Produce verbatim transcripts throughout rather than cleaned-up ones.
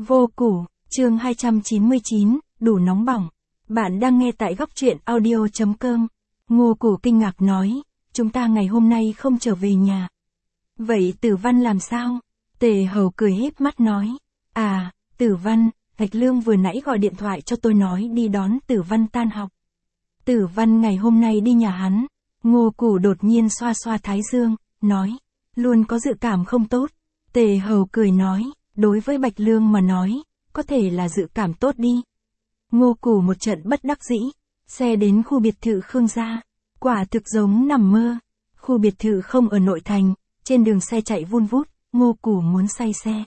Vô củ, chương hai trăm chín mươi chín, đủ nóng bỏng. Bạn đang nghe tại góc truyện audio chấm com. Ngô Củ kinh ngạc nói, chúng ta ngày hôm nay không trở về nhà. Vậy Tử Văn làm sao? Tề Hầu cười híp mắt nói, à, Tử Văn, Thạch Lương vừa nãy gọi điện thoại cho tôi nói đi đón Tử Văn tan học. Tử Văn ngày hôm nay đi nhà hắn. Ngô Củ đột nhiên xoa xoa thái dương, nói, luôn có dự cảm không tốt. Tề Hầu cười nói, đối với Bạch Lương mà nói, có thể là dự cảm tốt đi. Ngô Củ một trận bất đắc dĩ, xe đến khu biệt thự Khương gia, quả thực giống nằm mơ. Khu biệt thự không ở nội thành, trên đường xe chạy vun vút, Ngô Củ muốn say xe.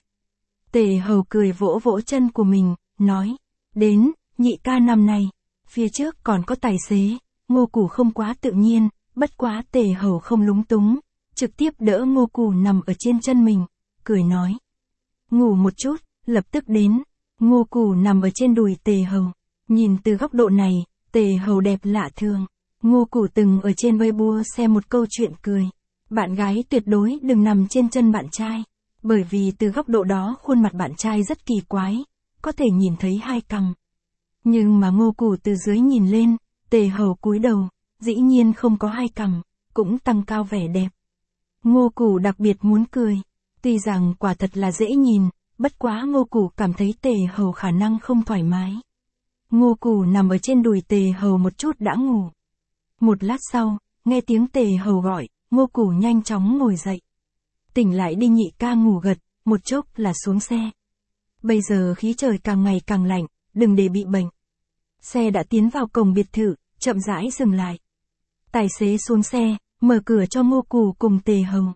Tề Hầu cười vỗ vỗ chân của mình, nói, đến, nhị ca năm này, phía trước còn có tài xế. Ngô Củ không quá tự nhiên, bất quá Tề Hầu không lúng túng, trực tiếp đỡ Ngô Củ nằm ở trên chân mình, cười nói, ngủ một chút, lập tức đến. Ngô Củ nằm ở trên đùi Tề Hầu, nhìn từ góc độ này, Tề Hầu đẹp lạ thường. Ngô Củ từng ở trên Weibo xem một câu chuyện cười, bạn gái tuyệt đối đừng nằm trên chân bạn trai, bởi vì từ góc độ đó khuôn mặt bạn trai rất kỳ quái, có thể nhìn thấy hai cằm. Nhưng mà Ngô Củ từ dưới nhìn lên, Tề Hầu cúi đầu, dĩ nhiên không có hai cằm, cũng tăng cao vẻ đẹp. Ngô Củ đặc biệt muốn cười, tuy rằng quả thật là dễ nhìn, bất quá Ngô Củ cảm thấy Tề Hầu khả năng không thoải mái. Ngô Củ nằm ở trên đùi Tề Hầu một chút đã ngủ. Một lát sau, nghe tiếng Tề Hầu gọi, Ngô Củ nhanh chóng ngồi dậy. Tỉnh lại đi nhị ca, ngủ gật, một chốc là xuống xe. Bây giờ khí trời càng ngày càng lạnh, đừng để bị bệnh. Xe đã tiến vào cổng biệt thự, chậm rãi dừng lại. Tài xế xuống xe, mở cửa cho Ngô Củ cùng Tề Hầu.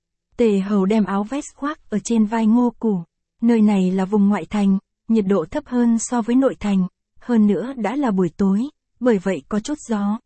Tề Hầu đem áo vest khoác ở trên vai Ngô Củ. Nơi này là vùng ngoại thành, nhiệt độ thấp hơn so với nội thành, hơn nữa đã là buổi tối, bởi vậy có chút gió.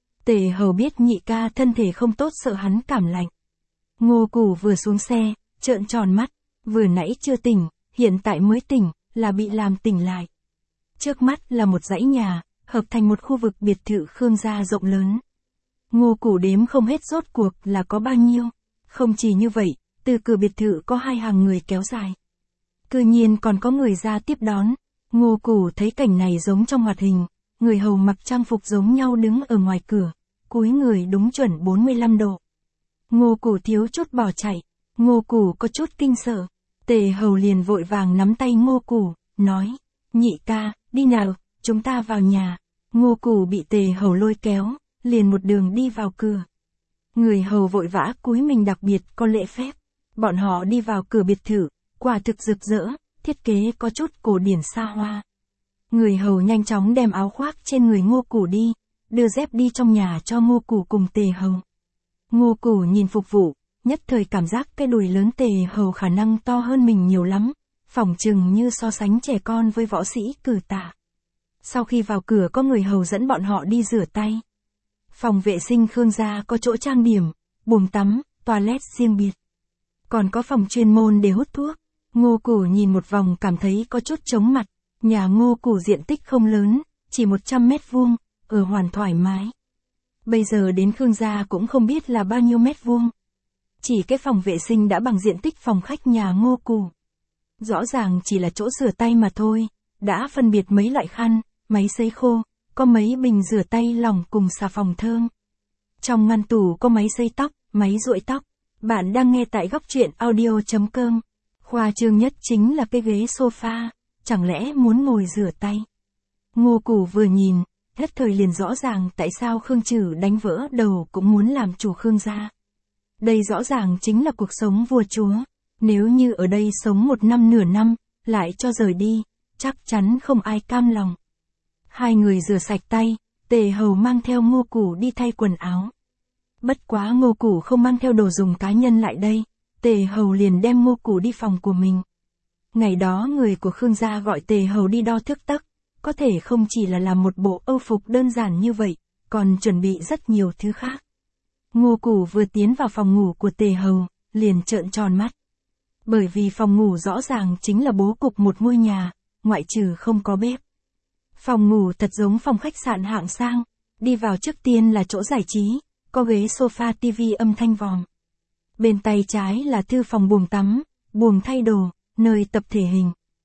Tề Hầu biết nhị ca thân thể không tốt, sợ hắn cảm lạnh. Ngô Củ vừa xuống xe, trợn tròn mắt, vừa nãy chưa tỉnh, hiện tại mới tỉnh, là bị làm tỉnh lại. Trước mắt là một dãy nhà, hợp thành một khu vực biệt thự Khương gia rộng lớn. Ngô Củ đếm không hết rốt cuộc là có bao nhiêu. Không chỉ như vậy, từ cửa biệt thự có hai hàng người kéo dài. Cư nhiên còn có người ra tiếp đón. Ngô Củ thấy cảnh này giống trong hoạt hình, người hầu mặc trang phục giống nhau đứng ở ngoài cửa, cúi người đúng chuẩn bốn mươi lăm độ. Ngô Củ thiếu chút bỏ chạy, Ngô Củ có chút kinh sợ. Tề Hầu liền vội vàng nắm tay Ngô Củ, nói, nhị ca, đi nào, chúng ta vào nhà. Ngô Củ bị Tề Hầu lôi kéo, liền một đường đi vào cửa. Người hầu vội vã cúi mình đặc biệt có lễ phép. Bọn họ đi vào cửa biệt thự, quả thực rực rỡ, thiết kế có chút cổ điển xa hoa. Người hầu nhanh chóng đem áo khoác trên người Ngô Củ đi, đưa dép đi trong nhà cho Ngô Củ cùng Tề Hầu. Ngô Củ nhìn phục vụ, nhất thời cảm giác cái đùi lớn Tề Hầu khả năng to hơn mình nhiều lắm, phỏng chừng như so sánh trẻ con với võ sĩ cử tạ. Sau khi vào cửa có người hầu dẫn bọn họ đi rửa tay. Phòng vệ sinh Khương gia có chỗ trang điểm, bồn tắm, toilet riêng biệt. Còn có phòng chuyên môn để hút thuốc. Ngô Củ nhìn một vòng cảm thấy có chút chóng mặt. Nhà Ngô Củ diện tích không lớn, chỉ một trăm mét vuông, ở hoàn thoải mái. Bây giờ đến Khương gia cũng không biết là bao nhiêu mét vuông. Chỉ cái phòng vệ sinh đã bằng diện tích phòng khách nhà Ngô Củ. Rõ ràng chỉ là chỗ rửa tay mà thôi, đã phân biệt mấy loại khăn, máy sấy khô, có mấy bình rửa tay lỏng cùng xà phòng thơm. Trong ngăn tủ có máy sấy tóc, máy duỗi tóc. Bạn đang nghe tại góc truyện audio chấm com. Khoa trương nhất chính là cái ghế sofa, chẳng lẽ muốn ngồi rửa tay. Ngô Củ vừa nhìn, nhất thời liền rõ ràng tại sao Khương Trử đánh vỡ đầu cũng muốn làm chủ Khương gia. Đây rõ ràng chính là cuộc sống vua chúa. Nếu như ở đây sống một năm nửa năm, lại cho rời đi, chắc chắn không ai cam lòng. Hai người rửa sạch tay, Tề Hầu mang theo Ngô Củ đi thay quần áo. Bất quá Ngô Củ không mang theo đồ dùng cá nhân lại đây, Tề Hầu liền đem Ngô Củ đi phòng của mình. Ngày đó người của Khương gia gọi Tề Hầu đi đo thước tấc, có thể không chỉ là làm một bộ âu phục đơn giản như vậy, còn chuẩn bị rất nhiều thứ khác. Ngô Củ vừa tiến vào phòng ngủ của Tề Hầu, liền trợn tròn mắt. Bởi vì phòng ngủ rõ ràng chính là bố cục một ngôi nhà, ngoại trừ không có bếp. Phòng ngủ thật giống phòng khách sạn hạng sang, đi vào trước tiên là chỗ giải trí, có ghế sofa, tivi âm thanh vòm. Bên tay trái là thư phòng, buồng tắm, buồng thay đồ, nơi tập thể hình.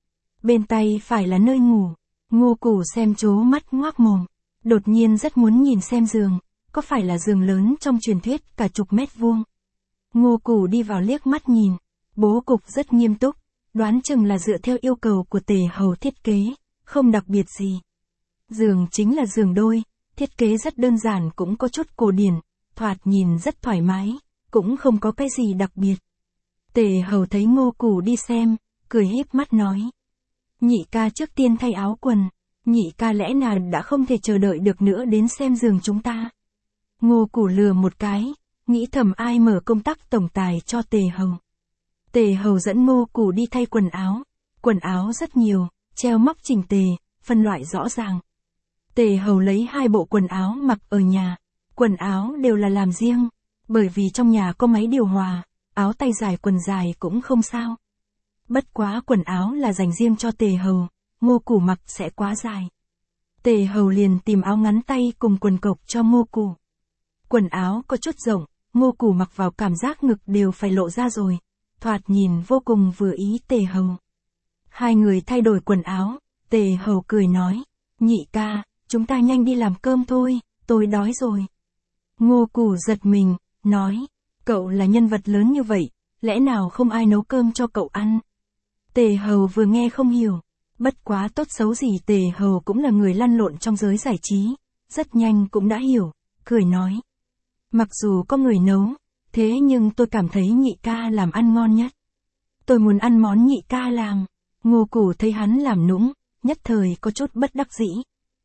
bên tay phải là nơi ngủ. Ngô Củ xem trố mắt ngoác mồm, đột nhiên rất muốn nhìn xem giường, có phải là giường lớn trong truyền thuyết cả chục mét vuông. Ngô Củ đi vào liếc mắt nhìn, bố cục rất nghiêm túc, đoán chừng là dựa theo yêu cầu của Tề Hầu thiết kế, không đặc biệt gì. Giường chính là giường đôi, thiết kế rất đơn giản cũng có chút cổ điển, thoạt nhìn rất thoải mái, cũng không có cái gì đặc biệt. Tề Hầu thấy Ngô Củ đi xem, cười híp mắt nói. Nhị ca trước tiên thay áo quần, nhị ca lẽ nào đã không thể chờ đợi được nữa đến xem giường chúng ta. Ngô Củ lừa một cái, nghĩ thầm ai mở công tác tổng tài cho Tề Hầu. Tề Hầu dẫn Ngô Củ đi thay quần áo, quần áo rất nhiều, treo móc chỉnh tề, phân loại rõ ràng. Tề Hầu lấy hai bộ quần áo mặc ở nhà, quần áo đều là làm riêng, bởi vì trong nhà có máy điều hòa, áo tay dài quần dài cũng không sao. Bất quá quần áo là dành riêng cho Tề Hầu, Ngô Củ mặc sẽ quá dài. Tề Hầu liền tìm áo ngắn tay cùng quần cộc cho Ngô Củ. Quần áo có chút rộng, Ngô Củ mặc vào cảm giác ngực đều phải lộ ra rồi, thoạt nhìn vô cùng vừa ý Tề Hầu. Hai người thay đổi quần áo, Tề Hầu cười nói, nhị ca, chúng ta nhanh đi làm cơm thôi, tôi đói rồi. Ngô Củ giật mình, nói, cậu là nhân vật lớn như vậy, lẽ nào không ai nấu cơm cho cậu ăn? Tề Hầu vừa nghe không hiểu, bất quá tốt xấu gì Tề Hầu cũng là người lăn lộn trong giới giải trí, rất nhanh cũng đã hiểu, cười nói. Mặc dù có người nấu, thế nhưng tôi cảm thấy nhị ca làm ăn ngon nhất. Tôi muốn ăn món nhị ca làm. Ngô Củ thấy hắn làm nũng, nhất thời có chút bất đắc dĩ.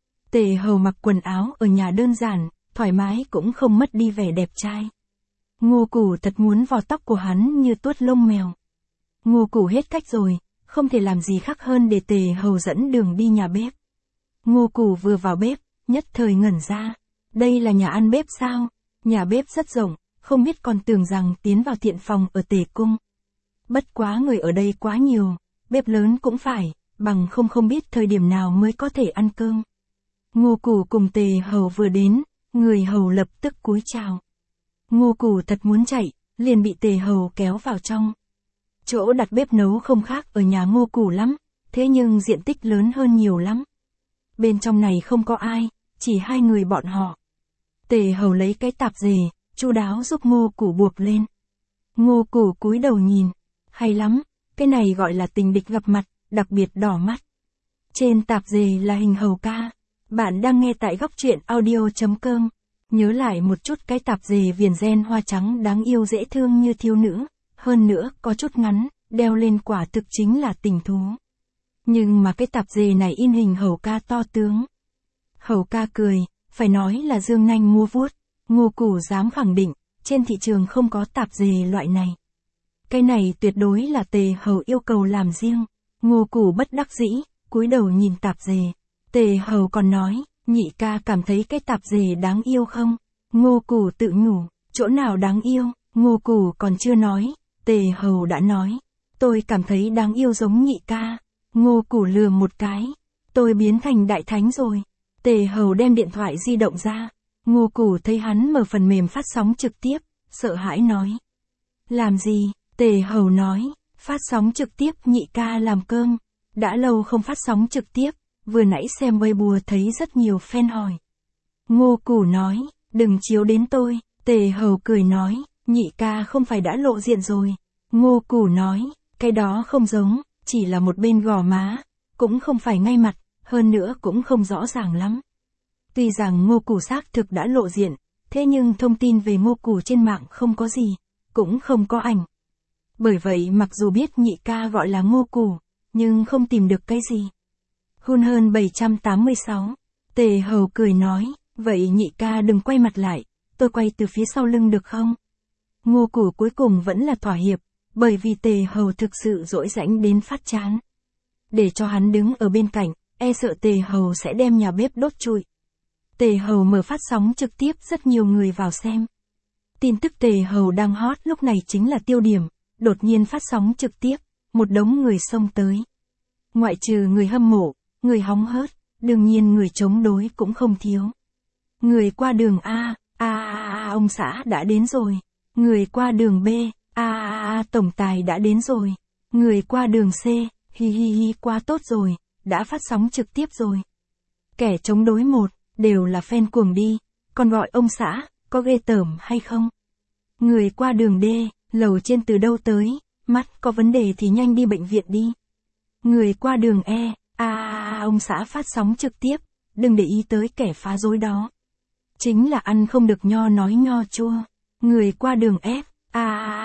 Tề Hầu mặc quần áo ở nhà đơn giản, thoải mái cũng không mất đi vẻ đẹp trai. Ngô Củ thật muốn vò tóc của hắn như tuốt lông mèo. Ngô Củ hết cách rồi, không thể làm gì khác hơn để Tề Hầu dẫn đường đi nhà bếp. Ngô Củ vừa vào bếp, nhất thời ngẩn ra. Đây là nhà ăn bếp sao? Nhà bếp rất rộng, không biết còn tưởng rằng tiến vào thiện phòng ở Tề Cung. Bất quá người ở đây quá nhiều, bếp lớn cũng phải, bằng không không biết thời điểm nào mới có thể ăn cơm. Ngô Củ cùng Tề Hầu vừa đến, người hầu lập tức cúi chào. Ngô Củ thật muốn chạy, liền bị Tề Hầu kéo vào trong. Chỗ đặt bếp nấu không khác ở nhà Ngô Củ lắm, thế nhưng diện tích lớn hơn nhiều lắm. Bên trong này không có ai, chỉ hai người bọn họ. Tề Hầu lấy cái tạp dề, chu đáo giúp Ngô Củ buộc lên. Ngô Củ cúi đầu nhìn, hay lắm, cái này gọi là tình địch gặp mặt, đặc biệt đỏ mắt. Trên tạp dề là hình hầu ca. Bạn đang nghe tại góc truyện audio chấm com. Nhớ lại một chút cái tạp dề viền ren hoa trắng đáng yêu dễ thương như thiếu nữ, hơn nữa có chút ngắn, đeo lên quả thực chính là tình thú. Nhưng mà cái tạp dề này in hình hầu ca to tướng. Hầu ca cười, phải nói là dương nanh múa vuốt. Ngô Củ dám khẳng định, trên thị trường không có tạp dề loại này. Cái này tuyệt đối là Tề Hầu yêu cầu làm riêng. Ngô Củ bất đắc dĩ, cúi đầu nhìn tạp dề. Tề Hầu còn nói, nhị ca cảm thấy cái tạp dề đáng yêu không? Ngô Củ tự nhủ, chỗ nào đáng yêu? Ngô Củ còn chưa nói, Tề Hầu đã nói, tôi cảm thấy đáng yêu giống nhị ca. Ngô Củ lừa một cái, tôi biến thành đại thánh rồi. Tề Hầu đem điện thoại di động ra, Ngô Củ thấy hắn mở phần mềm phát sóng trực tiếp, sợ hãi nói. Làm gì? Tề Hầu nói, phát sóng trực tiếp nhị ca làm cơm, đã lâu không phát sóng trực tiếp, vừa nãy xem Weibo thấy rất nhiều fan hỏi. Ngô Củ nói, đừng chiếu đến tôi. Tề Hầu cười nói, nhị ca không phải đã lộ diện rồi. Ngô Củ nói, cái đó không giống, chỉ là một bên gò má, cũng không phải ngay mặt, hơn nữa cũng không rõ ràng lắm. Tuy rằng Ngô Củ xác thực đã lộ diện, thế nhưng thông tin về Ngô Củ trên mạng không có gì, cũng không có ảnh. Bởi vậy mặc dù biết nhị ca gọi là Ngô Củ, nhưng không tìm được cái gì. Hun hơn bảy trăm tám mươi sáu. Tề Hầu cười nói, vậy nhị ca đừng quay mặt lại, tôi quay từ phía sau lưng được không? Ngô Củ cuối cùng vẫn là thỏa hiệp, bởi vì Tề Hầu thực sự dỗi rãnh đến phát chán. Để cho hắn đứng ở bên cạnh, e sợ Tề Hầu sẽ đem nhà bếp đốt trụi. Tề Hầu mở phát sóng trực tiếp, rất nhiều người vào xem. Tin tức Tề Hầu đang hot lúc này chính là tiêu điểm, đột nhiên phát sóng trực tiếp, một đống người xông tới. Ngoại trừ người hâm mộ, người hóng hớt, đương nhiên người chống đối cũng không thiếu. Người qua đường A, A A A ông xã đã đến rồi. Người qua đường B, A A A tổng tài đã đến rồi. Người qua đường C, Hi hi hi, quá tốt rồi, đã phát sóng trực tiếp rồi. Kẻ chống đối một, đều là fan cuồng đi, còn gọi ông xã, có ghê tởm hay không? Người qua đường D, lầu trên từ đâu tới, mắt có vấn đề thì nhanh đi bệnh viện đi. Người qua đường E, à, à, à ông xã phát sóng trực tiếp, đừng để ý tới kẻ phá rối đó. Chính là ăn không được nho nói nho chua. Người qua đường F, à,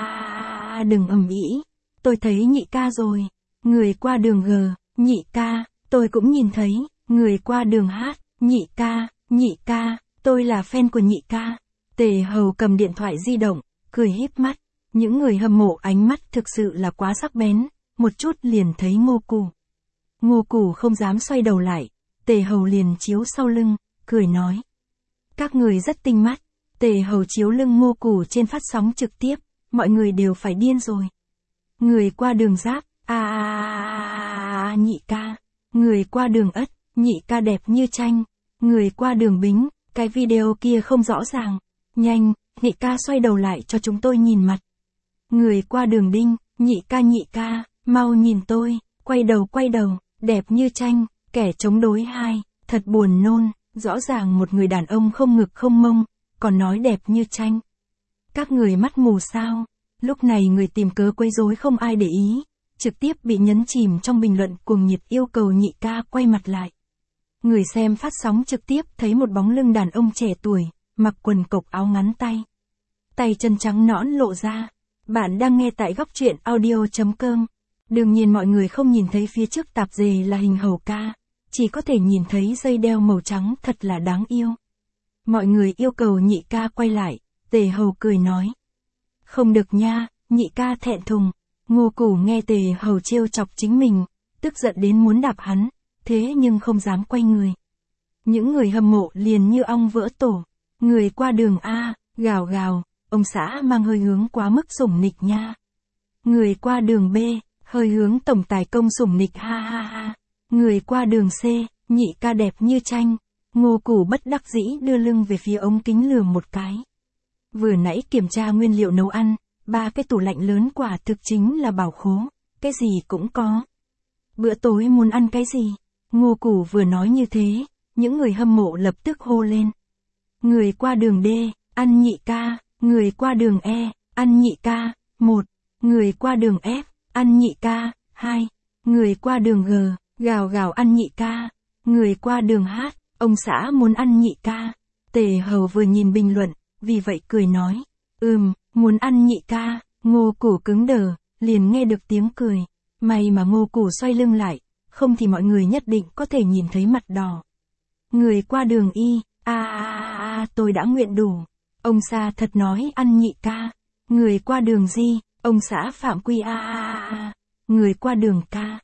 à, à đừng ầm ĩ, tôi thấy nhị ca rồi. Người qua đường G, nhị ca, tôi cũng nhìn thấy. Người qua đường H, nhị ca, nhị ca, tôi là fan của nhị ca. Tề Hầu cầm điện thoại di động, cười híp mắt. Những người hâm mộ ánh mắt thực sự là quá sắc bén, một chút liền thấy Ngô Củ. Ngô Củ không dám xoay đầu lại, Tề Hầu liền chiếu sau lưng, cười nói. Các người rất tinh mắt. Tề Hầu chiếu lưng Ngô Củ trên phát sóng trực tiếp, mọi người đều phải điên rồi. Người qua đường Giáp, à, à, à, à nhị ca. Người qua đường Ất, nhị ca đẹp như tranh. Người qua đường Bính, cái video kia không rõ ràng. Nhanh, nhị ca xoay đầu lại cho chúng tôi nhìn mặt. Người qua đường Đinh, nhị ca nhị ca, mau nhìn tôi, quay đầu quay đầu, đẹp như tranh. Kẻ chống đối hai, thật buồn nôn, rõ ràng một người đàn ông không ngực không mông, còn nói đẹp như tranh. Các người mắt mù sao? Lúc này người tìm cớ quấy rối không ai để ý, trực tiếp bị nhấn chìm trong bình luận cuồng nhiệt yêu cầu nhị ca quay mặt lại. Người xem phát sóng trực tiếp thấy một bóng lưng đàn ông trẻ tuổi, mặc quần cộc áo ngắn tay. Tay chân trắng nõn lộ ra. Bạn đang nghe tại góc truyện audio chấm com. Đương nhiên mọi người không nhìn thấy phía trước tạp dề là hình hầu ca, chỉ có thể nhìn thấy dây đeo màu trắng thật là đáng yêu. Mọi người yêu cầu nhị ca quay lại, Tề Hầu cười nói. Không được nha, nhị ca thẹn thùng. Ngô Củ nghe Tề Hầu trêu chọc chính mình, tức giận đến muốn đạp hắn, thế nhưng không dám quay người. Những người hâm mộ liền như ong vỡ tổ. Người qua đường A, gào gào, ông xã mang hơi hướng quá mức sủng nịch nha. Người qua đường B, hơi hướng tổng tài công sủng nịch ha ha ha. Người qua đường C, nhị ca đẹp như tranh. Ngô Củ bất đắc dĩ đưa lưng về phía ống kính lườm một cái. Vừa nãy kiểm tra nguyên liệu nấu ăn, ba cái tủ lạnh lớn quả thực chính là bảo khố, cái gì cũng có. Bữa tối muốn ăn cái gì? Ngô Củ vừa nói như thế, những người hâm mộ lập tức hô lên. Người qua đường D, ăn nhị ca. Người qua đường E, ăn nhị ca, một. Người qua đường F, ăn nhị ca, hai. Người qua đường G, gào gào ăn nhị ca. Người qua đường H, ông xã muốn ăn nhị ca. Tề Hầu vừa nhìn bình luận, vì vậy cười nói. Ừm, muốn ăn nhị ca. Ngô Củ cứng đờ, liền nghe được tiếng cười. May mà Ngô Củ xoay lưng lại, không thì mọi người nhất định có thể nhìn thấy mặt đỏ. Người qua đường Y, a a a tôi đã nguyện đủ. Ông xã thật nói ăn nhị ca. Người qua đường Di, ông xã phạm quy a a a. Người qua đường K. Ha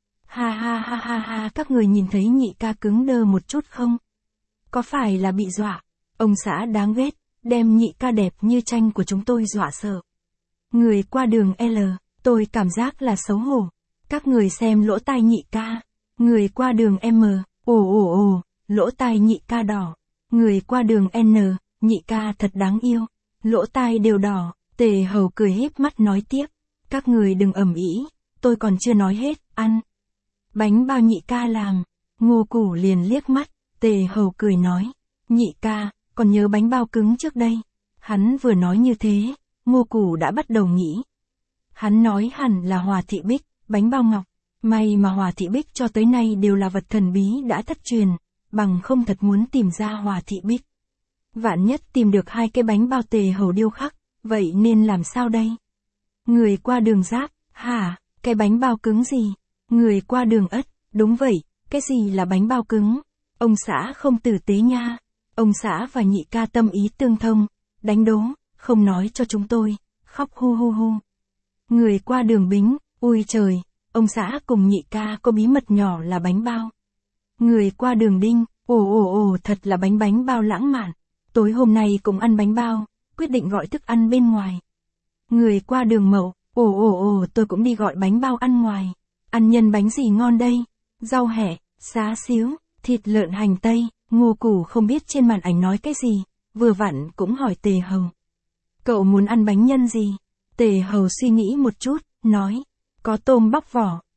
ha ha ha ha, các người nhìn thấy nhị ca cứng đơ một chút không? Có phải là bị dọa? Ông xã đáng ghét, đem nhị ca đẹp như tranh của chúng tôi dọa sợ. Người qua đường L, tôi cảm giác là xấu hổ. Các người xem lỗ tai nhị ca. Người qua đường M, ồ ồ ồ, lỗ tai nhị ca đỏ. Người qua đường N, nhị ca thật đáng yêu. Lỗ tai đều đỏ. Tề Hầu cười híp mắt nói tiếp. Các người đừng ầm ĩ, tôi còn chưa nói hết, ăn. Bánh bao nhị ca làm. Ngô Củ liền liếc mắt, Tề Hầu cười nói. Nhị ca, còn nhớ bánh bao cứng trước đây. Hắn vừa nói như thế, Ngô Củ đã bắt đầu nghĩ. Hắn nói hẳn là Hòa Thị Bích, bánh bao ngọc. May mà Hòa Thị Bích cho tới nay đều là vật thần bí đã thất truyền, bằng không thật muốn tìm ra Hòa Thị Bích. Vạn nhất tìm được hai cái bánh bao Tề Hầu điêu khắc, vậy nên làm sao đây? Người qua đường Giáp, hả, cái bánh bao cứng gì? Người qua đường Ất, đúng vậy, cái gì là bánh bao cứng? Ông xã không tử tế nha. Ông xã và nhị ca tâm ý tương thông, đánh đố, không nói cho chúng tôi, khóc hu hu hu. Người qua đường Bính, ui trời, ông xã cùng nhị ca có bí mật nhỏ là bánh bao. Người qua đường Đinh, ồ ồ ồ thật là bánh bánh bao lãng mạn. Tối hôm nay cũng ăn bánh bao, quyết định gọi thức ăn bên ngoài. Người qua đường Mậu, ồ ồ ồ tôi cũng đi gọi bánh bao ăn ngoài. Ăn nhân bánh gì ngon đây? Rau hẹ, xá xíu, thịt lợn hành tây. Ngô Củ không biết trên màn ảnh nói cái gì, vừa vặn cũng hỏi Tề Hầu. Cậu muốn ăn bánh nhân gì? Tề Hầu suy nghĩ một chút, nói. Có tôm bóc vỏ,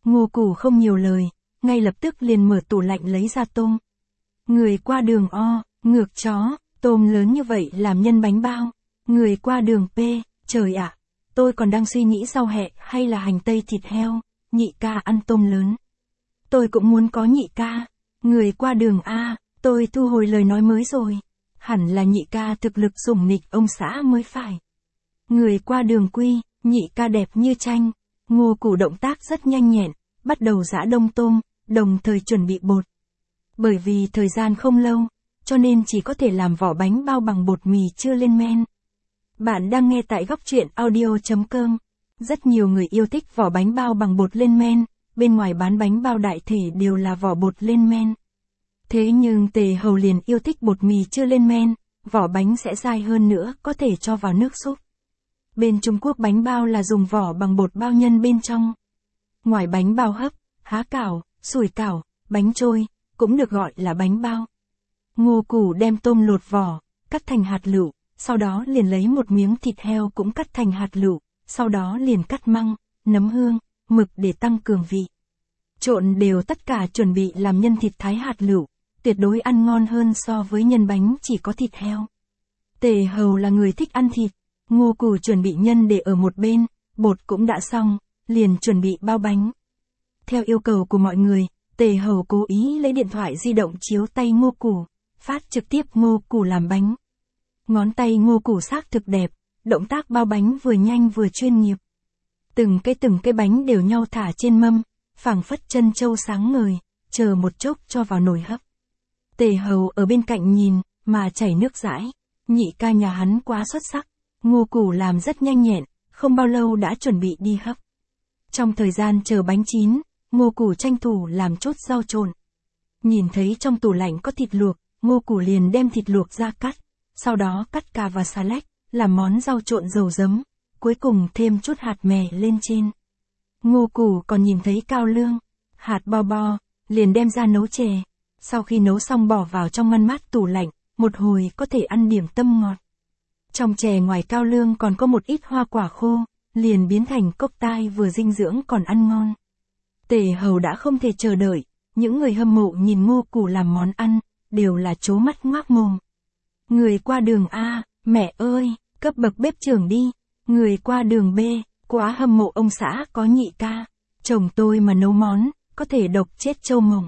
Ngô Củ không nhiều lời, ngay lập tức liền mở tủ lạnh lấy ra tôm. Người qua đường o, ngược chó, tôm lớn như vậy làm nhân bánh bao. Người qua đường p, trời ạ, tôi còn đang suy nghĩ rau hẹ hay là hành tây thịt heo, nhị ca ăn tôm lớn. Tôi cũng muốn có nhị ca. Người qua đường a, tôi thu hồi lời nói mới rồi. Hẳn là nhị ca thực lực sủng nịch ông xã mới phải. Người qua đường quy, nhị ca đẹp như tranh. Ngô Củ động tác rất nhanh nhẹn, bắt đầu giã đông tôm, đồng thời chuẩn bị bột. Bởi vì thời gian không lâu, cho nên chỉ có thể làm vỏ bánh bao bằng bột mì chưa lên men. Bạn đang nghe tại góc truyện audio chấm com. Rất nhiều người yêu thích vỏ bánh bao bằng bột lên men, bên ngoài bán bánh bao đại thể đều là vỏ bột lên men. Thế nhưng Tề Hầu liền yêu thích bột mì chưa lên men, vỏ bánh sẽ dai hơn nữa, có thể cho vào nước súp. Bên Trung Quốc bánh bao là dùng vỏ bằng bột bao nhân bên trong. Ngoài bánh bao hấp, há cảo, sủi cảo, bánh trôi, cũng được gọi là bánh bao. Ngô Củ đem tôm lột vỏ, cắt thành hạt lựu, sau đó liền lấy một miếng thịt heo cũng cắt thành hạt lựu, sau đó liền cắt măng, nấm hương, mực để tăng cường vị. Trộn đều tất cả chuẩn bị làm nhân thịt thái hạt lựu, tuyệt đối ăn ngon hơn so với nhân bánh chỉ có thịt heo. Tề Hầu là người thích ăn thịt, Ngô Củ chuẩn bị nhân để ở một bên, bột cũng đã xong, liền chuẩn bị bao bánh. Theo yêu cầu của mọi người, Tề Hầu cố ý lấy điện thoại di động chiếu tay Ngô Củ, phát trực tiếp Ngô Củ làm bánh. Ngón tay Ngô Củ xác thực đẹp, động tác bao bánh vừa nhanh vừa chuyên nghiệp. Từng cái từng cái bánh đều nhau thả trên mâm, phảng phất chân châu sáng ngời, chờ một chốc cho vào nồi hấp. Tề Hầu ở bên cạnh nhìn, mà chảy nước dãi, nhị ca nhà hắn quá xuất sắc. Ngô Củ làm rất nhanh nhẹn, không bao lâu đã chuẩn bị đi hấp. Trong thời gian chờ bánh chín, Ngô Củ tranh thủ làm chốt rau trộn. Nhìn thấy trong tủ lạnh có thịt luộc, Ngô Củ liền đem thịt luộc ra cắt, sau đó cắt cà và xà lách, làm món rau trộn dầu giấm, cuối cùng thêm chút hạt mè lên trên. Ngô Củ còn nhìn thấy cao lương, hạt bo bo, liền đem ra nấu chè. Sau khi nấu xong bỏ vào trong ngăn mát tủ lạnh, một hồi có thể ăn điểm tâm ngọt. Trong chè ngoài cao lương còn có một ít hoa quả khô, liền biến thành cốc tai vừa dinh dưỡng còn ăn ngon. Tề Hầu đã không thể chờ đợi, những người hâm mộ nhìn Ngô Củ làm món ăn, đều là trố mắt ngoác mồm. Người qua đường A, mẹ ơi, cấp bậc bếp trưởng đi. Người qua đường B, quá hâm mộ ông xã có nhị ca. Chồng tôi mà nấu món, có thể độc chết trâu mồng.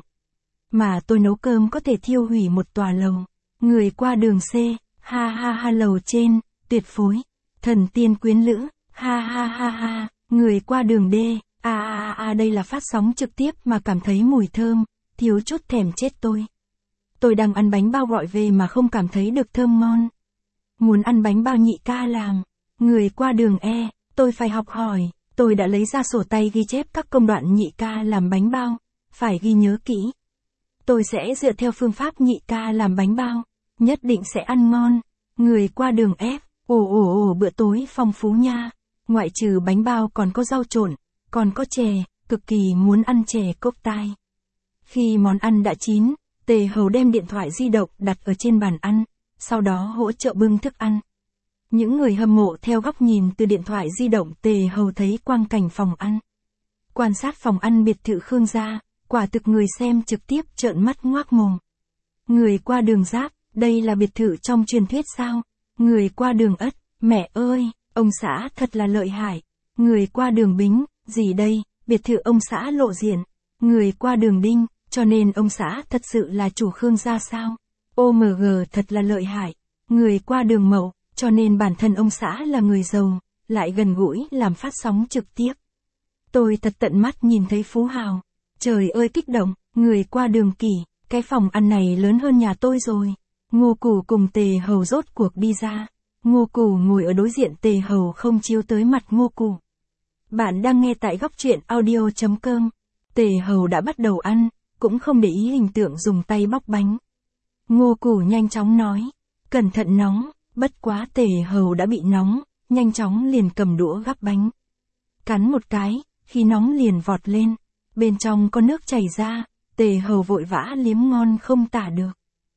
Mà tôi nấu cơm có thể thiêu hủy một tòa lầu. Người qua đường C, ha ha ha lầu trên, tuyệt phối. Thần tiên quyến lữ, ha ha ha ha. Người qua đường D, a a a đây là phát sóng trực tiếp mà cảm thấy mùi thơm, thiếu chút thèm chết tôi. Tôi đang ăn bánh bao gọi về mà không cảm thấy được thơm ngon. Muốn ăn bánh bao nhị ca làm. Người qua đường E, tôi phải học hỏi, tôi đã lấy ra sổ tay ghi chép các công đoạn nhị ca làm bánh bao, phải ghi nhớ kỹ. Tôi sẽ dựa theo phương pháp nhị ca làm bánh bao, nhất định sẽ ăn ngon. Người qua đường F, ồ ồ ồ bữa tối phong phú nha, ngoại trừ bánh bao còn có rau trộn, còn có chè, cực kỳ muốn ăn chè cốc tai. Khi món ăn đã chín, Tề Hầu đem điện thoại di động đặt ở trên bàn ăn, sau đó hỗ trợ bưng thức ăn. Những người hâm mộ theo góc nhìn từ điện thoại di động Tề Hầu thấy quang cảnh phòng ăn. Quan sát phòng ăn biệt thự Khương gia, quả thực người xem trực tiếp trợn mắt ngoác mồm. Người qua đường Giáp, đây là biệt thự trong truyền thuyết sao? Người qua đường Ất, mẹ ơi, ông xã thật là lợi hại. Người qua đường Bính, gì đây, biệt thự ông xã lộ diện. Người qua đường Đinh, cho nên ông xã thật sự là chủ Khương gia sao? ô em giê thật là lợi hại. Người qua đường Mậu, cho nên bản thân ông xã là người giàu, lại gần gũi làm phát sóng trực tiếp. Tôi thật tận mắt nhìn thấy phú hào. Trời ơi kích động, người qua đường Kỷ, cái phòng ăn này lớn hơn nhà tôi rồi. Ngô Củ cùng Tề Hầu rốt cuộc đi ra. Ngô Củ ngồi ở đối diện Tề Hầu không chiếu tới mặt Ngô Củ. Bạn đang nghe tại góc truyện audio chấm com. Tề Hầu đã bắt đầu ăn, cũng không để ý hình tượng dùng tay bóc bánh. Ngô Củ nhanh chóng nói, cẩn thận nóng, bất quá Tề Hầu đã bị nóng, nhanh chóng liền cầm đũa gắp bánh. Cắn một cái, khi nóng liền vọt lên, bên trong có nước chảy ra, Tề Hầu vội vã liếm ngon không tả được.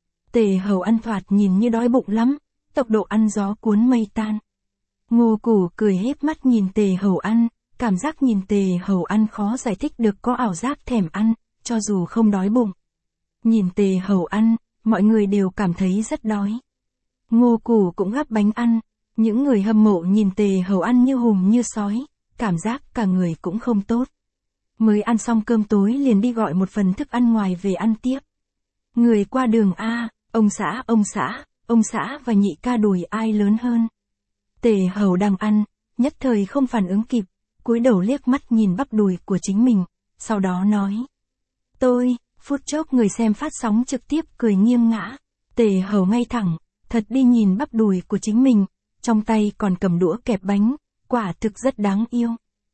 Tề Hầu ăn thoạt nhìn như đói bụng lắm, tốc độ ăn gió cuốn mây tan. Ngô Củ cười híp mắt nhìn Tề Hầu ăn, cảm giác nhìn Tề Hầu ăn khó giải thích được, có ảo giác thèm ăn, cho dù không đói bụng. Nhìn Tề Hầu ăn, mọi người đều cảm thấy rất đói. Ngô Củ cũng gắp bánh ăn, những người hâm mộ nhìn Tề Hầu ăn như hùm như sói, cảm giác cả người cũng không tốt. Mới ăn xong cơm tối liền đi gọi một phần thức ăn ngoài về ăn tiếp. Người qua đường a, ông xã, ông xã, ông xã và nhị ca đùi ai lớn hơn. Tề Hầu đang ăn, nhất thời không phản ứng kịp, cúi đầu liếc mắt nhìn bắp đùi của chính mình, sau đó nói. Tôi, phút chốc người xem phát sóng trực tiếp cười nghiêng ngã. Tề Hầu ngay thẳng, thật đi nhìn bắp đùi của chính mình, trong tay còn cầm đũa kẹp bánh, quả thực rất đáng yêu.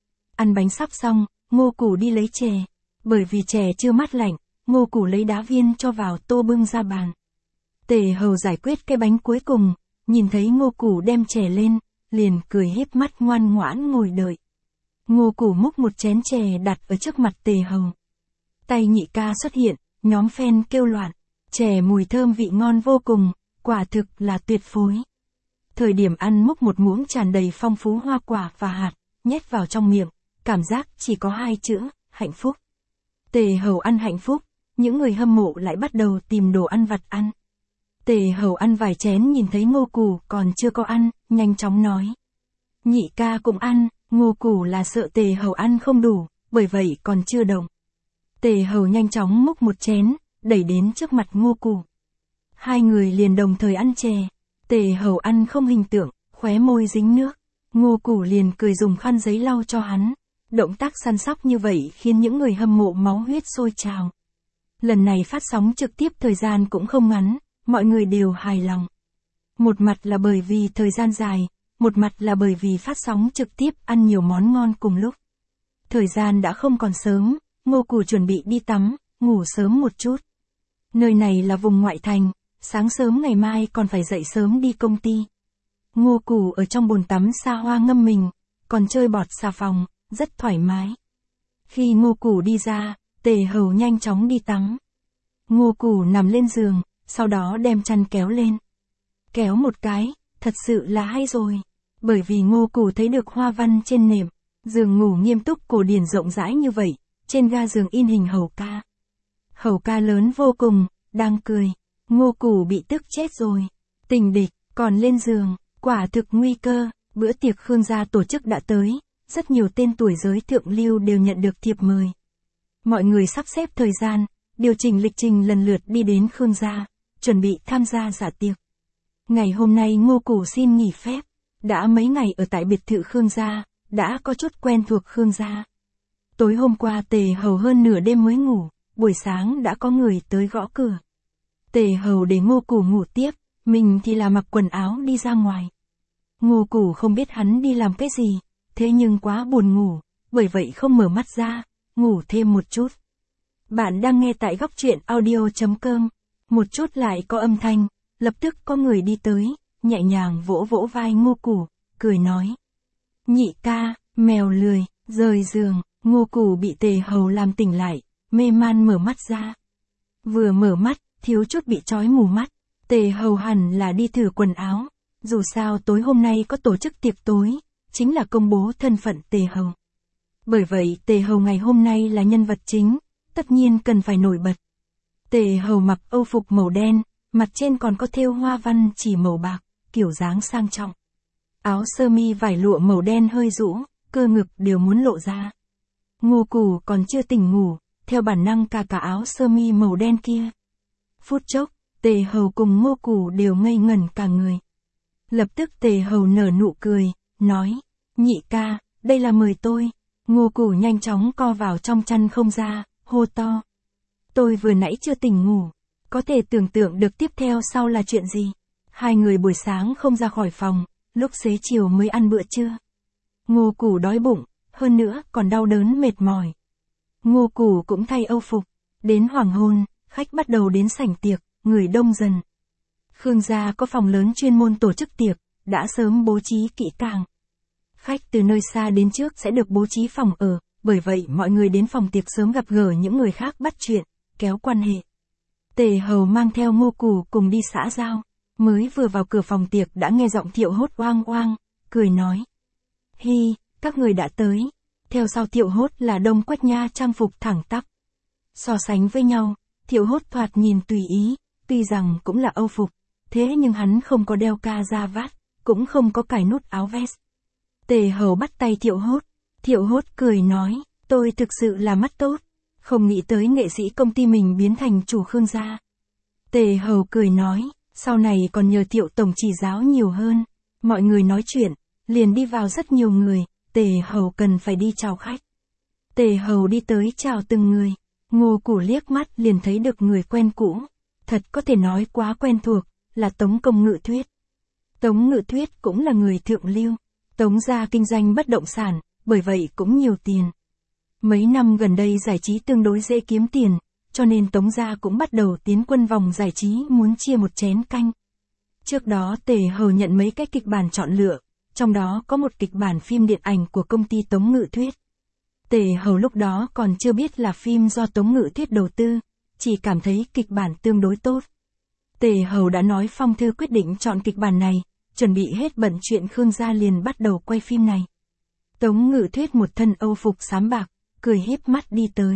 Ăn bánh sắp xong, Ngô Củ đi lấy chè. Bởi vì chè chưa mát lạnh, Ngô Củ lấy đá viên cho vào tô bưng ra bàn. Tề Hầu giải quyết cái bánh cuối cùng, nhìn thấy Ngô Củ đem chè lên, liền cười híp mắt ngoan ngoãn ngồi đợi. Ngô Củ múc một chén chè đặt ở trước mặt Tề Hầu. Tay nhị ca xuất hiện, nhóm fan kêu loạn. Chè mùi thơm vị ngon vô cùng, quả thực là tuyệt phối. Thời điểm ăn múc một muỗng tràn đầy phong phú hoa quả và hạt, nhét vào trong miệng, cảm giác chỉ có hai chữ, hạnh phúc. Tề Hầu ăn hạnh phúc, những người hâm mộ lại bắt đầu tìm đồ ăn vặt ăn. Tề Hầu ăn vài chén nhìn thấy Ngô Củ còn chưa có ăn, nhanh chóng nói. Nhị ca cũng ăn, Ngô Củ là sợ Tề Hầu ăn không đủ, bởi vậy còn chưa động. Tề Hầu nhanh chóng múc một chén, đẩy đến trước mặt Ngô Củ. Hai người liền đồng thời ăn chè. Tề Hầu ăn không hình tượng, khóe môi dính nước. Ngô Củ liền cười dùng khăn giấy lau cho hắn. Động tác săn sóc như vậy khiến những người hâm mộ máu huyết sôi trào. Lần này phát sóng trực tiếp thời gian cũng không ngắn, mọi người đều hài lòng. Một mặt là bởi vì thời gian dài, một mặt là bởi vì phát sóng trực tiếp ăn nhiều món ngon cùng lúc. Thời gian đã không còn sớm, Ngô Củ chuẩn bị đi tắm, ngủ sớm một chút. Nơi này là vùng ngoại thành, sáng sớm ngày mai còn phải dậy sớm đi công ty. Ngô Củ ở trong bồn tắm xa hoa ngâm mình, còn chơi bọt xà phòng, rất thoải mái. Khi Ngô Củ đi ra, Tề Hầu nhanh chóng đi tắm. Ngô Củ nằm lên giường, sau đó đem chăn kéo lên. Kéo một cái, thật sự là hay rồi. Bởi vì Ngô Củ thấy được hoa văn trên nệm, giường ngủ nghiêm túc cổ điển rộng rãi như vậy, trên ga giường in hình hầu ca. Hầu ca lớn vô cùng, đang cười. Ngô Củ bị tức chết rồi. Tình địch, còn lên giường, quả thực nguy cơ. Bữa tiệc Khương gia tổ chức đã tới, rất nhiều tên tuổi giới thượng lưu đều nhận được thiệp mời. Mọi người sắp xếp thời gian, điều chỉnh lịch trình lần lượt đi đến Khương gia, chuẩn bị tham gia dạ tiệc. Ngày hôm nay Ngô Củ xin nghỉ phép, đã mấy ngày ở tại biệt thự Khương gia, đã có chút quen thuộc Khương gia. Tối hôm qua Tề Hầu hơn nửa đêm mới ngủ, buổi sáng đã có người tới gõ cửa. Tề Hầu để Ngô Củ ngủ tiếp, mình thì là mặc quần áo đi ra ngoài. Ngô Củ không biết hắn đi làm cái gì, thế nhưng quá buồn ngủ, bởi vậy không mở mắt ra, ngủ thêm một chút. Bạn đang nghe tại góc truyện audio chấm com, một chút lại có âm thanh, lập tức có người đi tới, nhẹ nhàng vỗ vỗ vai Ngô Củ, cười nói. Nhị ca, mèo lười, rời giường. Ngô Củ bị Tề Hầu làm tỉnh lại, mê man mở mắt ra. Vừa mở mắt, thiếu chút bị trói mù mắt. Tề Hầu hẳn là đi thử quần áo. Dù sao tối hôm nay có tổ chức tiệc tối, chính là công bố thân phận Tề Hầu. Bởi vậy Tề Hầu ngày hôm nay là nhân vật chính, tất nhiên cần phải nổi bật. Tề Hầu mặc âu phục màu đen, mặt trên còn có thêu hoa văn chỉ màu bạc, kiểu dáng sang trọng. Áo sơ mi vải lụa màu đen hơi rũ, cơ ngực đều muốn lộ ra. Ngô Củ còn chưa tỉnh ngủ, theo bản năng cà cả áo sơ mi màu đen kia. Phút chốc, Tề Hầu cùng Ngô Củ đều ngây ngẩn cả người. Lập tức Tề Hầu nở nụ cười, nói, nhị ca, đây là mời tôi. Ngô Củ nhanh chóng co vào trong chăn không ra, hô to. Tôi vừa nãy chưa tỉnh ngủ, có thể tưởng tượng được tiếp theo sau là chuyện gì. Hai người buổi sáng không ra khỏi phòng, lúc xế chiều mới ăn bữa trưa. Ngô Củ đói bụng, hơn nữa còn đau đớn mệt mỏi. Ngô Củ cũng thay âu phục. Đến hoàng hôn, khách bắt đầu đến sảnh tiệc, người đông dần. Khương gia có phòng lớn chuyên môn tổ chức tiệc, đã sớm bố trí kỹ càng. Khách từ nơi xa đến trước sẽ được bố trí phòng ở, bởi vậy mọi người đến phòng tiệc sớm gặp gỡ những người khác bắt chuyện, kéo quan hệ. Tề Hầu mang theo Ngô Củ cùng đi xã giao, mới vừa vào cửa phòng tiệc đã nghe giọng Thiệu Hốt oang oang, cười nói. Hi, các người đã tới. theo sau Thiệu Hốt là Đông Quách Nha trang phục thẳng tắp. So sánh với nhau, Thiệu Hốt thoạt nhìn tùy ý, tuy rằng cũng là Âu phục, thế nhưng hắn không có đeo ca da vát, cũng không có cài nút áo vest. Tề Hầu bắt tay Thiệu Hốt, Thiệu Hốt cười nói, tôi thực sự là mắt tốt, không nghĩ tới nghệ sĩ công ty mình biến thành chủ Khương gia. Tề Hầu cười nói, sau này còn nhờ Thiệu tổng chỉ giáo nhiều hơn. Mọi người nói chuyện, liền đi vào rất nhiều người, Tề Hầu cần phải đi chào khách. Tề Hầu đi tới chào từng người, Ngô Củ liếc mắt liền thấy được người quen cũ, thật có thể nói quá quen thuộc, là Tống Công Ngự Thuyết. Tống Ngự Thuyết cũng là người thượng lưu, Tống gia kinh doanh bất động sản, bởi vậy cũng nhiều tiền. Mấy năm gần đây giải trí tương đối dễ kiếm tiền, cho nên Tống gia cũng bắt đầu tiến quân vòng giải trí muốn chia một chén canh. Trước đó Tề Hầu nhận mấy cái kịch bản chọn lựa, trong đó có một kịch bản phim điện ảnh của công ty Tống Ngự Thuyết. Tề Hầu lúc đó còn chưa biết là phim do Tống Ngự Thuyết đầu tư, chỉ cảm thấy kịch bản tương đối tốt. Tề Hầu đã nói phong thư quyết định chọn kịch bản này, chuẩn bị hết bận chuyện Khương gia liền bắt đầu quay phim này. Tống Ngự Thuyết một thân Âu phục xám bạc, cười híp mắt đi tới.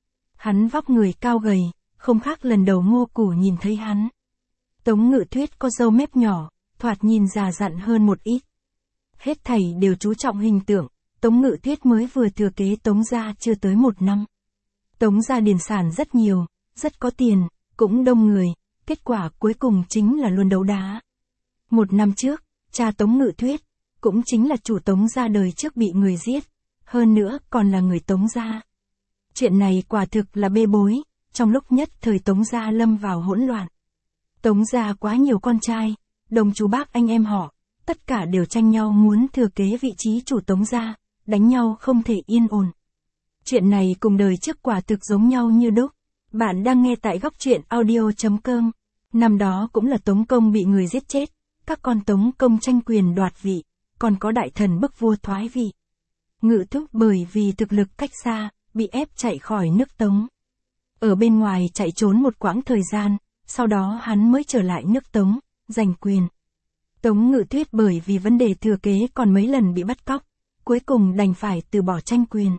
Hắn vóc người cao gầy, không khác lần đầu Ngô Củ nhìn thấy hắn. Tống Ngự Thuyết có râu mép nhỏ, thoạt nhìn già dặn hơn một ít. Hết thảy đều chú trọng hình tượng, Tống Ngự Thuyết mới vừa thừa kế Tống gia chưa tới một năm. Tống gia điền sản rất nhiều, rất có tiền, cũng đông người, kết quả cuối cùng chính là luôn đấu đá. Một năm trước, cha Tống Ngự Thuyết, cũng chính là chủ Tống gia đời trước bị người giết, hơn nữa còn là người Tống gia. Chuyện này quả thực là bê bối, trong lúc nhất thời Tống gia lâm vào hỗn loạn. Tống gia quá nhiều con trai, đồng chú bác anh em họ, tất cả đều tranh nhau muốn thừa kế vị trí chủ Tống gia, đánh nhau không thể yên ổn. Chuyện này cùng đời trước quả thực giống nhau như đúc. Bạn đang nghe tại góc truyện audio chấm com. Năm đó cũng là Tống Công bị người giết chết, các con Tống Công tranh quyền đoạt vị, còn có đại thần bức vua thoái vị. Ngự Thúc bởi vì thực lực cách xa, bị ép chạy khỏi nước Tống. Ở bên ngoài chạy trốn một quãng thời gian, sau đó hắn mới trở lại nước Tống, giành quyền. Tống Ngự Thuyết bởi vì vấn đề thừa kế còn mấy lần bị bắt cóc, cuối cùng đành phải từ bỏ tranh quyền.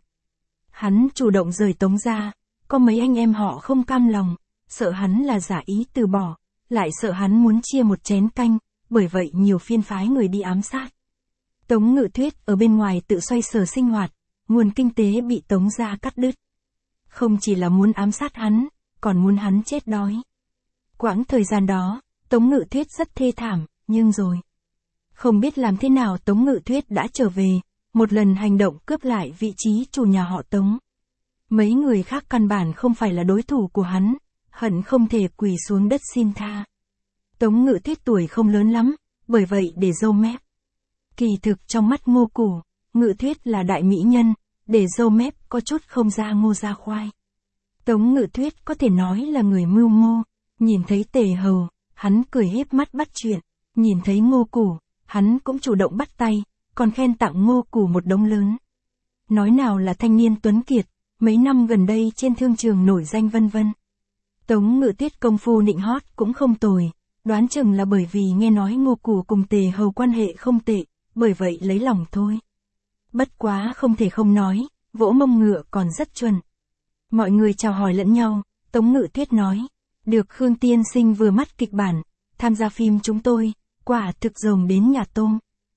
Hắn chủ động rời Tống gia, có mấy anh em họ không cam lòng, sợ hắn là giả ý từ bỏ, lại sợ hắn muốn chia một chén canh, bởi vậy nhiều phiên phái người đi ám sát. Tống Ngự Thuyết ở bên ngoài tự xoay sở sinh hoạt, nguồn kinh tế bị Tống gia cắt đứt. Không chỉ là muốn ám sát hắn, còn muốn hắn chết đói. Quãng thời gian đó, Tống Ngự Thuyết rất thê thảm, nhưng rồi. Không biết làm thế nào Tống Ngự Thuyết đã trở về, một lần hành động cướp lại vị trí chủ nhà họ Tống. Mấy người khác căn bản không phải là đối thủ của hắn, hận không thể quỳ xuống đất xin tha. Tống Ngự Thuyết tuổi không lớn lắm, bởi vậy để râu mép. Kỳ thực trong mắt Ngô Củ, Ngự Thuyết là đại mỹ nhân, để râu mép có chút không ra ngô ra khoai. Tống Ngự Thuyết có thể nói là người mưu mô, nhìn thấy Tề Hầu, hắn cười híp mắt bắt chuyện, nhìn thấy Ngô Củ, hắn cũng chủ động bắt tay, còn khen tặng Ngô Củ một đống lớn. Nói nào là thanh niên tuấn kiệt, mấy năm gần đây trên thương trường nổi danh vân vân. Tống Ngự Thuyết công phu nịnh hót cũng không tồi, đoán chừng là bởi vì nghe nói Ngô Củ cùng Tề Hầu quan hệ không tệ, bởi vậy lấy lòng thôi. Bất quá không thể không nói, vỗ mông ngựa còn rất chuẩn. Mọi người chào hỏi lẫn nhau, Tống Ngự Thuyết nói, được Khương tiên sinh vừa mắt kịch bản, tham gia phim chúng tôi, quả thực rồng đến nhà tôm.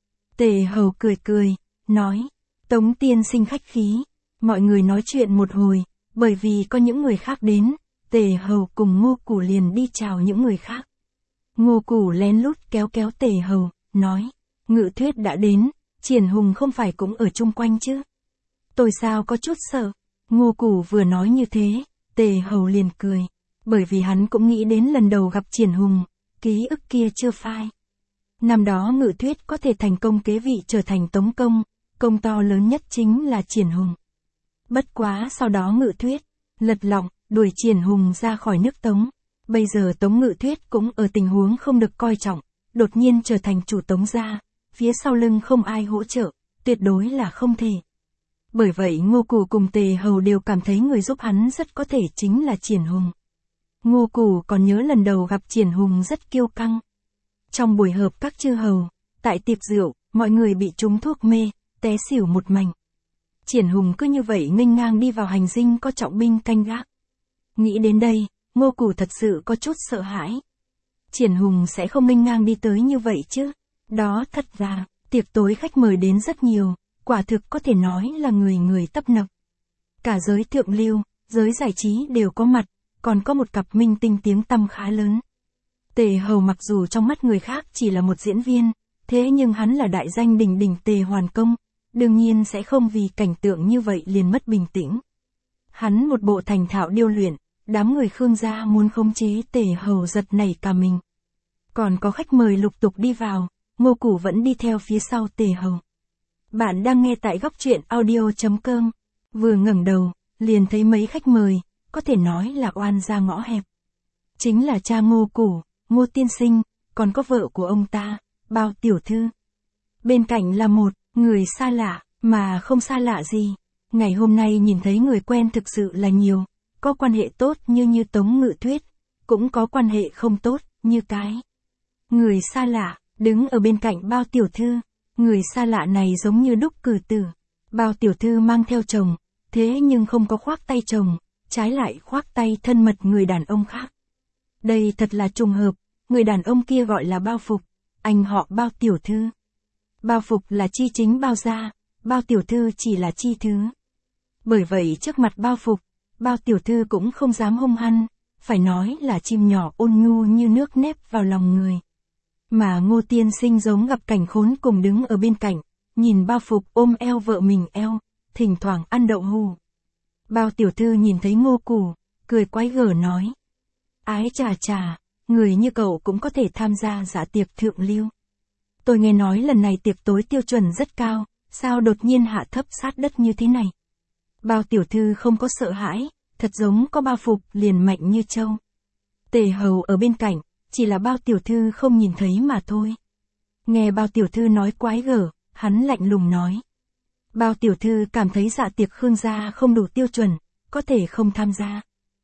Tề Hầu cười cười, nói, Tống tiên sinh khách khí, mọi người nói chuyện một hồi, bởi vì có những người khác đến, Tề Hầu cùng Ngô Củ liền đi chào những người khác. Ngô Củ lén lút kéo kéo Tề Hầu, nói, Ngự Thuyết đã đến, Triển Hùng không phải cũng ở chung quanh chứ? Tôi sao có chút sợ. Ngô Củ vừa nói như thế, Tề Hầu liền cười, bởi vì hắn cũng nghĩ đến lần đầu gặp Triển Hùng, ký ức kia chưa phai. Năm đó Ngự Thuyết có thể thành công kế vị trở thành Tống Công, công to lớn nhất chính là Triển Hùng. Bất quá sau đó Ngự Thuyết, lật lọng, đuổi Triển Hùng ra khỏi nước Tống. Bây giờ Tống Ngự Thuyết cũng ở tình huống không được coi trọng, đột nhiên trở thành chủ Tống gia, phía sau lưng không ai hỗ trợ, tuyệt đối là không thể. Bởi vậy Ngô Củ cùng Tề Hầu đều cảm thấy người giúp hắn rất có thể chính là Triển Hùng. Ngô Củ còn nhớ lần đầu gặp Triển Hùng rất kiêu căng. Trong buổi họp các chư hầu, tại tiệc rượu, mọi người bị trúng thuốc mê, té xỉu một mảnh. Triển Hùng cứ như vậy nghênh ngang đi vào hành dinh có trọng binh canh gác. Nghĩ đến đây, Ngô Củ thật sự có chút sợ hãi. Triển Hùng sẽ không nghênh ngang đi tới như vậy chứ. Đó thật ra, tiệc tối khách mời đến rất nhiều, quả thực có thể nói là người người tấp nập. Cả giới thượng lưu, giới giải trí đều có mặt, còn có một cặp minh tinh tiếng tăm khá lớn. Tề Hầu mặc dù trong mắt người khác chỉ là một diễn viên, thế nhưng hắn là đại danh đỉnh đỉnh Tề Hoàn Công, đương nhiên sẽ không vì cảnh tượng như vậy liền mất bình tĩnh. Hắn một bộ thành thạo điêu luyện, đám người Khương gia muốn khống chế Tề Hầu giật nảy cả mình. Còn có khách mời lục tục đi vào, Ngô Củ vẫn đi theo phía sau Tề Hầu. Bạn đang nghe tại góc truyện audio chấm com. Vừa ngẩng đầu, liền thấy mấy khách mời, có thể nói là oan gia ngõ hẹp. Chính là cha Ngô Củ, Ngô Tiên Sinh, còn có vợ của ông ta, Bao tiểu thư. Bên cạnh là một người xa lạ, mà không xa lạ gì. Ngày hôm nay nhìn thấy người quen thực sự là nhiều, có quan hệ tốt như như Tống Ngự Tuyết, cũng có quan hệ không tốt, như cái. Người xa lạ, đứng ở bên cạnh Bao tiểu thư, người xa lạ này giống như đúc cử tử. Bao tiểu thư mang theo chồng, thế nhưng không có khoác tay chồng, trái lại khoác tay thân mật người đàn ông khác. Đây thật là trùng hợp, người đàn ông kia gọi là Bao Phục, anh họ Bao tiểu thư. Bao Phục là chi chính Bao gia, Bao tiểu thư chỉ là chi thứ. Bởi vậy trước mặt Bao Phục, Bao tiểu thư cũng không dám hung hăng, phải nói là chim nhỏ ôn nhu như nước nếp vào lòng người. Mà Ngô Tiên Sinh giống gặp cảnh khốn cùng đứng ở bên cạnh, nhìn Bao Phục ôm eo vợ mình eo, thỉnh thoảng ăn đậu hù. Bao tiểu thư nhìn thấy Ngô Củ, cười quái gở nói. Ái chà chà, người như cậu cũng có thể tham gia dạ tiệc thượng lưu. Tôi nghe nói lần này tiệc tối tiêu chuẩn rất cao, sao đột nhiên hạ thấp sát đất như thế này. Bao tiểu thư không có sợ hãi, thật giống có Bao Phục liền mạnh như trâu. Tề Hầu ở bên cạnh, chỉ là Bao tiểu thư không nhìn thấy mà thôi. Nghe Bao tiểu thư nói quái gở, hắn lạnh lùng nói. Bao tiểu thư cảm thấy dạ tiệc Khương gia không đủ tiêu chuẩn, có thể không tham gia.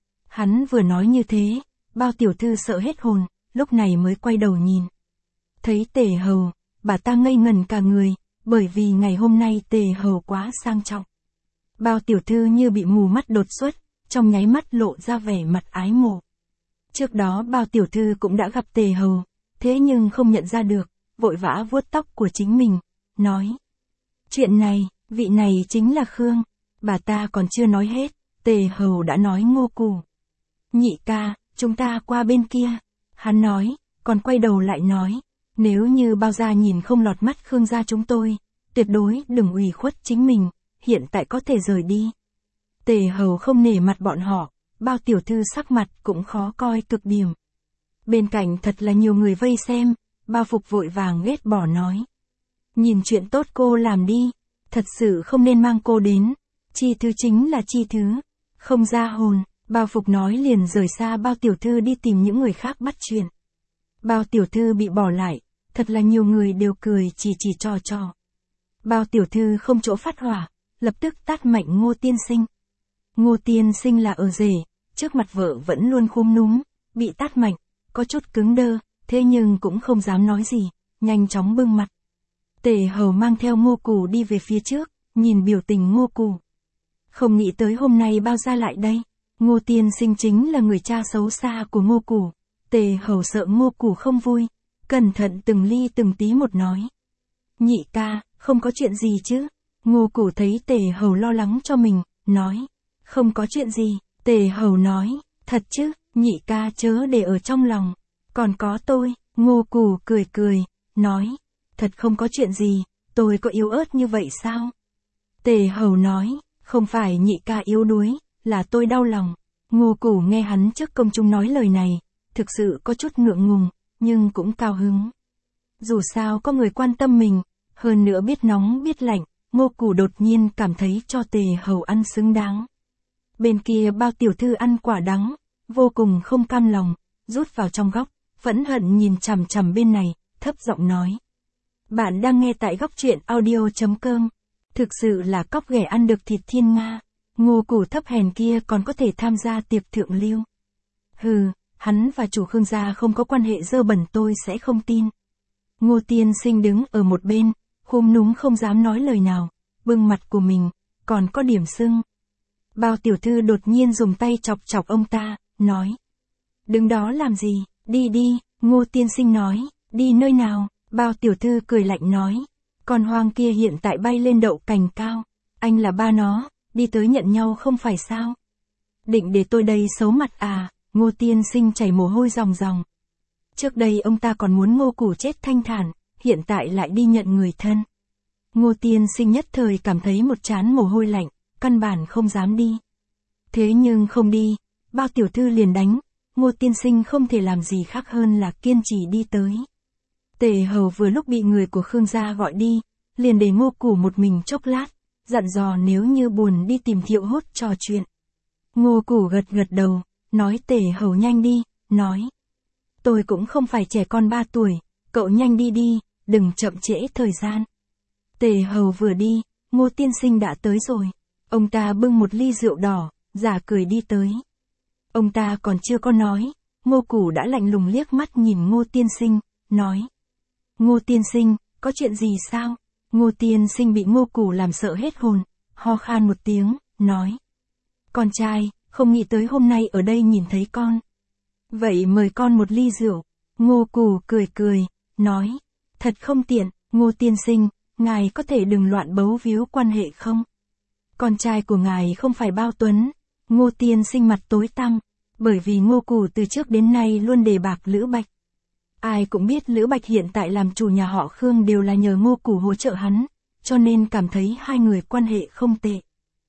Hắn vừa nói như thế, Bao tiểu thư sợ hết hồn, lúc này mới quay đầu nhìn. Thấy Tề Hầu, bà ta ngây ngần cả người, bởi vì ngày hôm nay Tề Hầu quá sang trọng. Bao tiểu thư như bị mù mắt đột xuất, trong nháy mắt lộ ra vẻ mặt ái mộ. Trước đó Bao tiểu thư cũng đã gặp Tề Hầu, thế nhưng không nhận ra được, vội vã vuốt tóc của chính mình, nói. Chuyện này, vị này chính là Khương, bà ta còn chưa nói hết, Tề Hầu đã nói Ngô Củ. Nhị ca, chúng ta qua bên kia, hắn nói, còn quay đầu lại nói, nếu như Bao gia nhìn không lọt mắt Khương gia chúng tôi, tuyệt đối đừng ủy khuất chính mình, hiện tại có thể rời đi. Tề Hầu không nể mặt bọn họ, Bao tiểu thư sắc mặt cũng khó coi cực điểm. Bên cạnh thật là nhiều người vây xem, Bao Phục vội vàng ghét bỏ nói. Nhìn chuyện tốt cô làm đi, thật sự không nên mang cô đến, chi thứ chính là chi thứ, không ra hồn. Bao Phục nói liền rời xa Bao tiểu thư đi tìm những người khác bắt chuyện. Bao tiểu thư bị bỏ lại, thật là nhiều người đều cười chỉ chỉ trò trò. Bao tiểu thư không chỗ phát hỏa, lập tức tát mạnh Ngô Tiên Sinh. Ngô Tiên Sinh là ở rể, trước mặt vợ vẫn luôn khúm núm, bị tát mạnh, có chút cứng đơ, thế nhưng cũng không dám nói gì, nhanh chóng bưng mặt. Tề Hầu mang theo Ngô Củ đi về phía trước, nhìn biểu tình Ngô Củ. Không nghĩ tới hôm nay Bao gia lại đây. Ngô Tiên Sinh chính là người cha xấu xa của Ngô Củ. Tề Hầu sợ Ngô Củ không vui, cẩn thận từng ly từng tí một nói. Nhị ca, không có chuyện gì chứ? Ngô Củ thấy Tề Hầu lo lắng cho mình, nói. Không có chuyện gì, Tề Hầu nói, thật chứ, nhị ca chớ để ở trong lòng. Còn có tôi, Ngô Củ cười cười, nói. Thật không có chuyện gì, tôi có yếu ớt như vậy sao? Tề Hầu nói, không phải nhị ca yếu đuối, là tôi đau lòng. Ngô Củ nghe hắn trước công chúng nói lời này, thực sự có chút ngượng ngùng, nhưng cũng cao hứng. Dù sao có người quan tâm mình, hơn nữa biết nóng biết lạnh, Ngô Củ đột nhiên cảm thấy cho Tề Hầu ăn xứng đáng. Bên kia Bao tiểu thư ăn quả đắng, vô cùng không cam lòng, rút vào trong góc, phẫn hận nhìn chằm chằm bên này, thấp giọng nói. Bạn đang nghe tại góc truyện audio chấm com. Thực sự là cóc ghẻ ăn được thịt thiên nga. Ngô Củ thấp hèn kia còn có thể tham gia tiệc thượng lưu. Hừ, hắn và chủ Khương gia không có quan hệ dơ bẩn tôi sẽ không tin. Ngô Tiên Sinh đứng ở một bên, khúm núm không dám nói lời nào, bưng mặt của mình, còn có điểm sưng. Bao tiểu thư đột nhiên dùng tay chọc chọc ông ta, nói. Đứng đó làm gì, đi đi, Ngô tiên sinh nói, đi nơi nào, bao tiểu thư cười lạnh nói. Con hoang kia hiện tại bay lên đậu cành cao, anh là ba nó, đi tới nhận nhau không phải sao. Định để tôi đây xấu mặt à, Ngô tiên sinh chảy mồ hôi ròng ròng. Trước đây ông ta còn muốn Ngô Củ chết thanh thản, hiện tại lại đi nhận người thân. Ngô tiên sinh nhất thời cảm thấy một trán mồ hôi lạnh, căn bản không dám đi. Thế nhưng không đi, bao tiểu thư liền đánh, Ngô tiên sinh không thể làm gì khác hơn là kiên trì đi tới. Tề Hầu vừa lúc bị người của Khương gia gọi đi, liền để Ngô Củ một mình chốc lát, dặn dò nếu như buồn đi tìm Thiệu Hốt trò chuyện. Ngô Củ gật gật đầu, nói Tề Hầu nhanh đi, nói. Tôi cũng không phải trẻ con ba tuổi, cậu nhanh đi đi, đừng chậm trễ thời gian. Tề Hầu vừa đi, Ngô tiên sinh đã tới rồi. Ông ta bưng một ly rượu đỏ, giả cười đi tới. Ông ta còn chưa có nói, Ngô Củ đã lạnh lùng liếc mắt nhìn Ngô tiên sinh, nói. Ngô tiên sinh, có chuyện gì sao? Ngô tiên sinh bị Ngô Củ làm sợ hết hồn, ho khan một tiếng, nói. Con trai, không nghĩ tới hôm nay ở đây nhìn thấy con. Vậy mời con một ly rượu. Ngô Củ cười cười, nói. Thật không tiện, Ngô tiên sinh, ngài có thể đừng loạn bấu víu quan hệ không? Con trai của ngài không phải Bao Tuấn. Ngô tiên sinh mặt tối tăm, bởi vì Ngô Củ từ trước đến nay luôn đề bạc Lữ Bạch. Ai cũng biết Lữ Bạch hiện tại làm chủ nhà họ Khương đều là nhờ Ngô Củ hỗ trợ hắn, cho nên cảm thấy hai người quan hệ không tệ.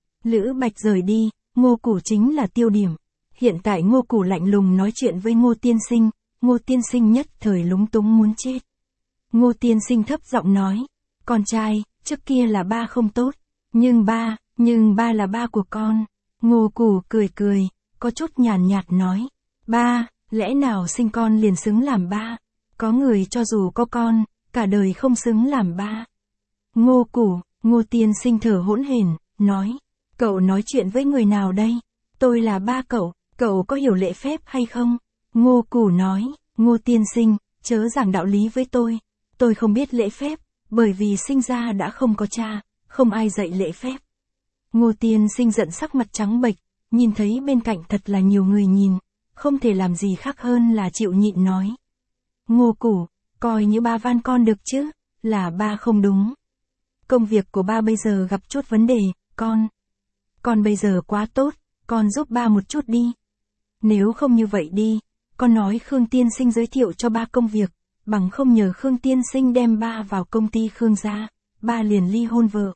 Lữ Bạch rời đi, Ngô Củ chính là tiêu điểm. Hiện tại Ngô Củ lạnh lùng nói chuyện với Ngô tiên sinh, Ngô tiên sinh nhất thời lúng túng muốn chết. Ngô tiên sinh thấp giọng nói, con trai, trước kia là ba không tốt, nhưng ba, nhưng ba là ba của con. Ngô Củ cười cười, có chút nhàn nhạt nói, ba, lẽ nào sinh con liền xứng làm ba? Có người cho dù có con, cả đời không xứng làm ba. Ngô Củ, Ngô tiên sinh thở hỗn hển, nói, cậu nói chuyện với người nào đây? Tôi là ba cậu, cậu có hiểu lễ phép hay không? Ngô Củ nói, Ngô tiên sinh, chớ giảng đạo lý với tôi, tôi không biết lễ phép, bởi vì sinh ra đã không có cha, không ai dạy lễ phép. Ngô tiên sinh giận sắc mặt trắng bệch, nhìn thấy bên cạnh thật là nhiều người nhìn, không thể làm gì khác hơn là chịu nhịn nói. Ngô Củ, coi như ba van con được chứ, là ba không đúng. Công việc của ba bây giờ gặp chút vấn đề, con. Con bây giờ quá tốt, con giúp ba một chút đi. Nếu không như vậy đi, con nói Khương tiên sinh giới thiệu cho ba công việc, bằng không nhờ Khương tiên sinh đem ba vào công ty Khương gia, ba liền ly hôn vợ.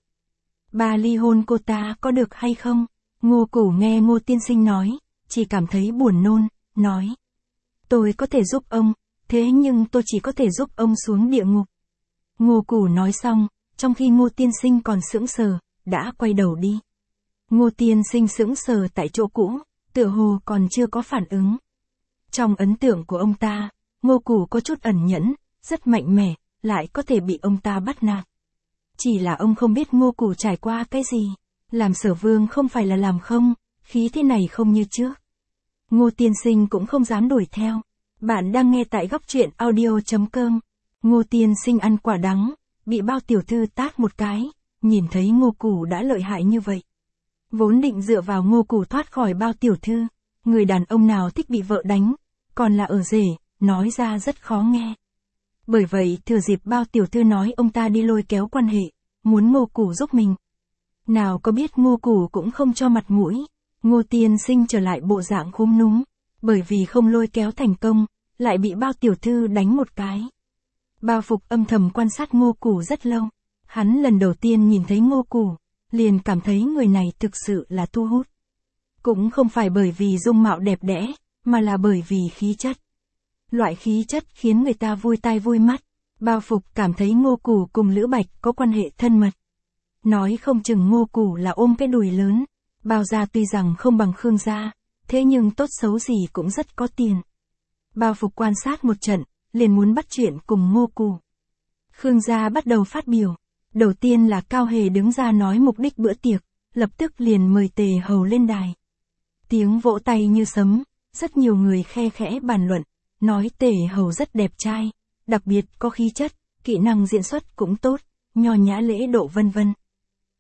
Ba ly hôn cô ta có được hay không? Ngô Củ nghe Ngô tiên sinh nói, chỉ cảm thấy buồn nôn, nói. Tôi có thể giúp ông, thế nhưng tôi chỉ có thể giúp ông xuống địa ngục. Ngô Củ nói xong, trong khi Ngô tiên sinh còn sững sờ, đã quay đầu đi. Ngô tiên sinh sững sờ tại chỗ cũ, tựa hồ còn chưa có phản ứng. Trong ấn tượng của ông ta, Ngô Củ có chút ẩn nhẫn, rất mạnh mẽ, lại có thể bị ông ta bắt nạt. Chỉ là ông không biết Ngô Củ trải qua cái gì. Làm Sở Vương không phải là làm không, khí thế này không như trước. Ngô tiên sinh cũng không dám đuổi theo. Bạn đang nghe tại góc truyện audio chấm com. Ngô tiên sinh ăn quả đắng, bị Bao tiểu thư tát một cái, nhìn thấy Ngô Củ đã lợi hại như vậy. Vốn định dựa vào Ngô Củ thoát khỏi Bao tiểu thư, người đàn ông nào thích bị vợ đánh, còn là ở rể, nói ra rất khó nghe. Bởi vậy thừa dịp Bao tiểu thư nói ông ta đi lôi kéo quan hệ, muốn Ngô Củ giúp mình. Nào có biết Ngô Củ cũng không cho mặt mũi, Ngô tiên sinh trở lại bộ dạng khúm núm, bởi vì không lôi kéo thành công, lại bị Bao tiểu thư đánh một cái. Bao Phục âm thầm quan sát Ngô Củ rất lâu, hắn lần đầu tiên nhìn thấy Ngô Củ, liền cảm thấy người này thực sự là thu hút. Cũng không phải bởi vì dung mạo đẹp đẽ, mà là bởi vì khí chất. Loại khí chất khiến người ta vui tai vui mắt. Bao Phục cảm thấy Ngô Củ cùng Lữ Bạch có quan hệ thân mật. Nói không chừng Ngô Củ là ôm cái đùi lớn. Bao gia tuy rằng không bằng Khương gia, thế nhưng tốt xấu gì cũng rất có tiền. Bao Phục quan sát một trận, liền muốn bắt chuyện cùng Ngô Củ. Khương gia bắt đầu phát biểu. Đầu tiên là Cao Hề đứng ra nói mục đích bữa tiệc, lập tức liền mời Tề Hầu lên đài. Tiếng vỗ tay như sấm, rất nhiều người khe khẽ bàn luận, nói Tề Hầu rất đẹp trai, đặc biệt có khí chất, kỹ năng diễn xuất cũng tốt, nho nhã lễ độ vân vân.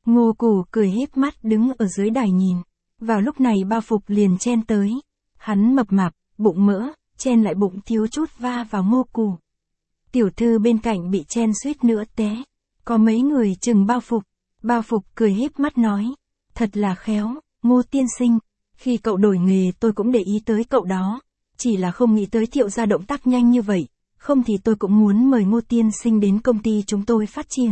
Ngô Củ cười híp mắt đứng ở dưới đài nhìn. Vào lúc này bao phục liền chen tới. Hắn mập mạp, bụng mỡ, chen lại bụng thiếu chút va vào Ngô Củ. Tiểu thư bên cạnh bị chen suýt nữa té. Có mấy người chừng bao phục. Bao phục cười híp mắt nói. Thật là khéo, Ngô tiên sinh. Khi cậu đổi nghề tôi cũng để ý tới cậu đó. Chỉ là không nghĩ tới Thiệu gia động tác nhanh như vậy. Không thì tôi cũng muốn mời Ngô tiên sinh đến công ty chúng tôi phát triển.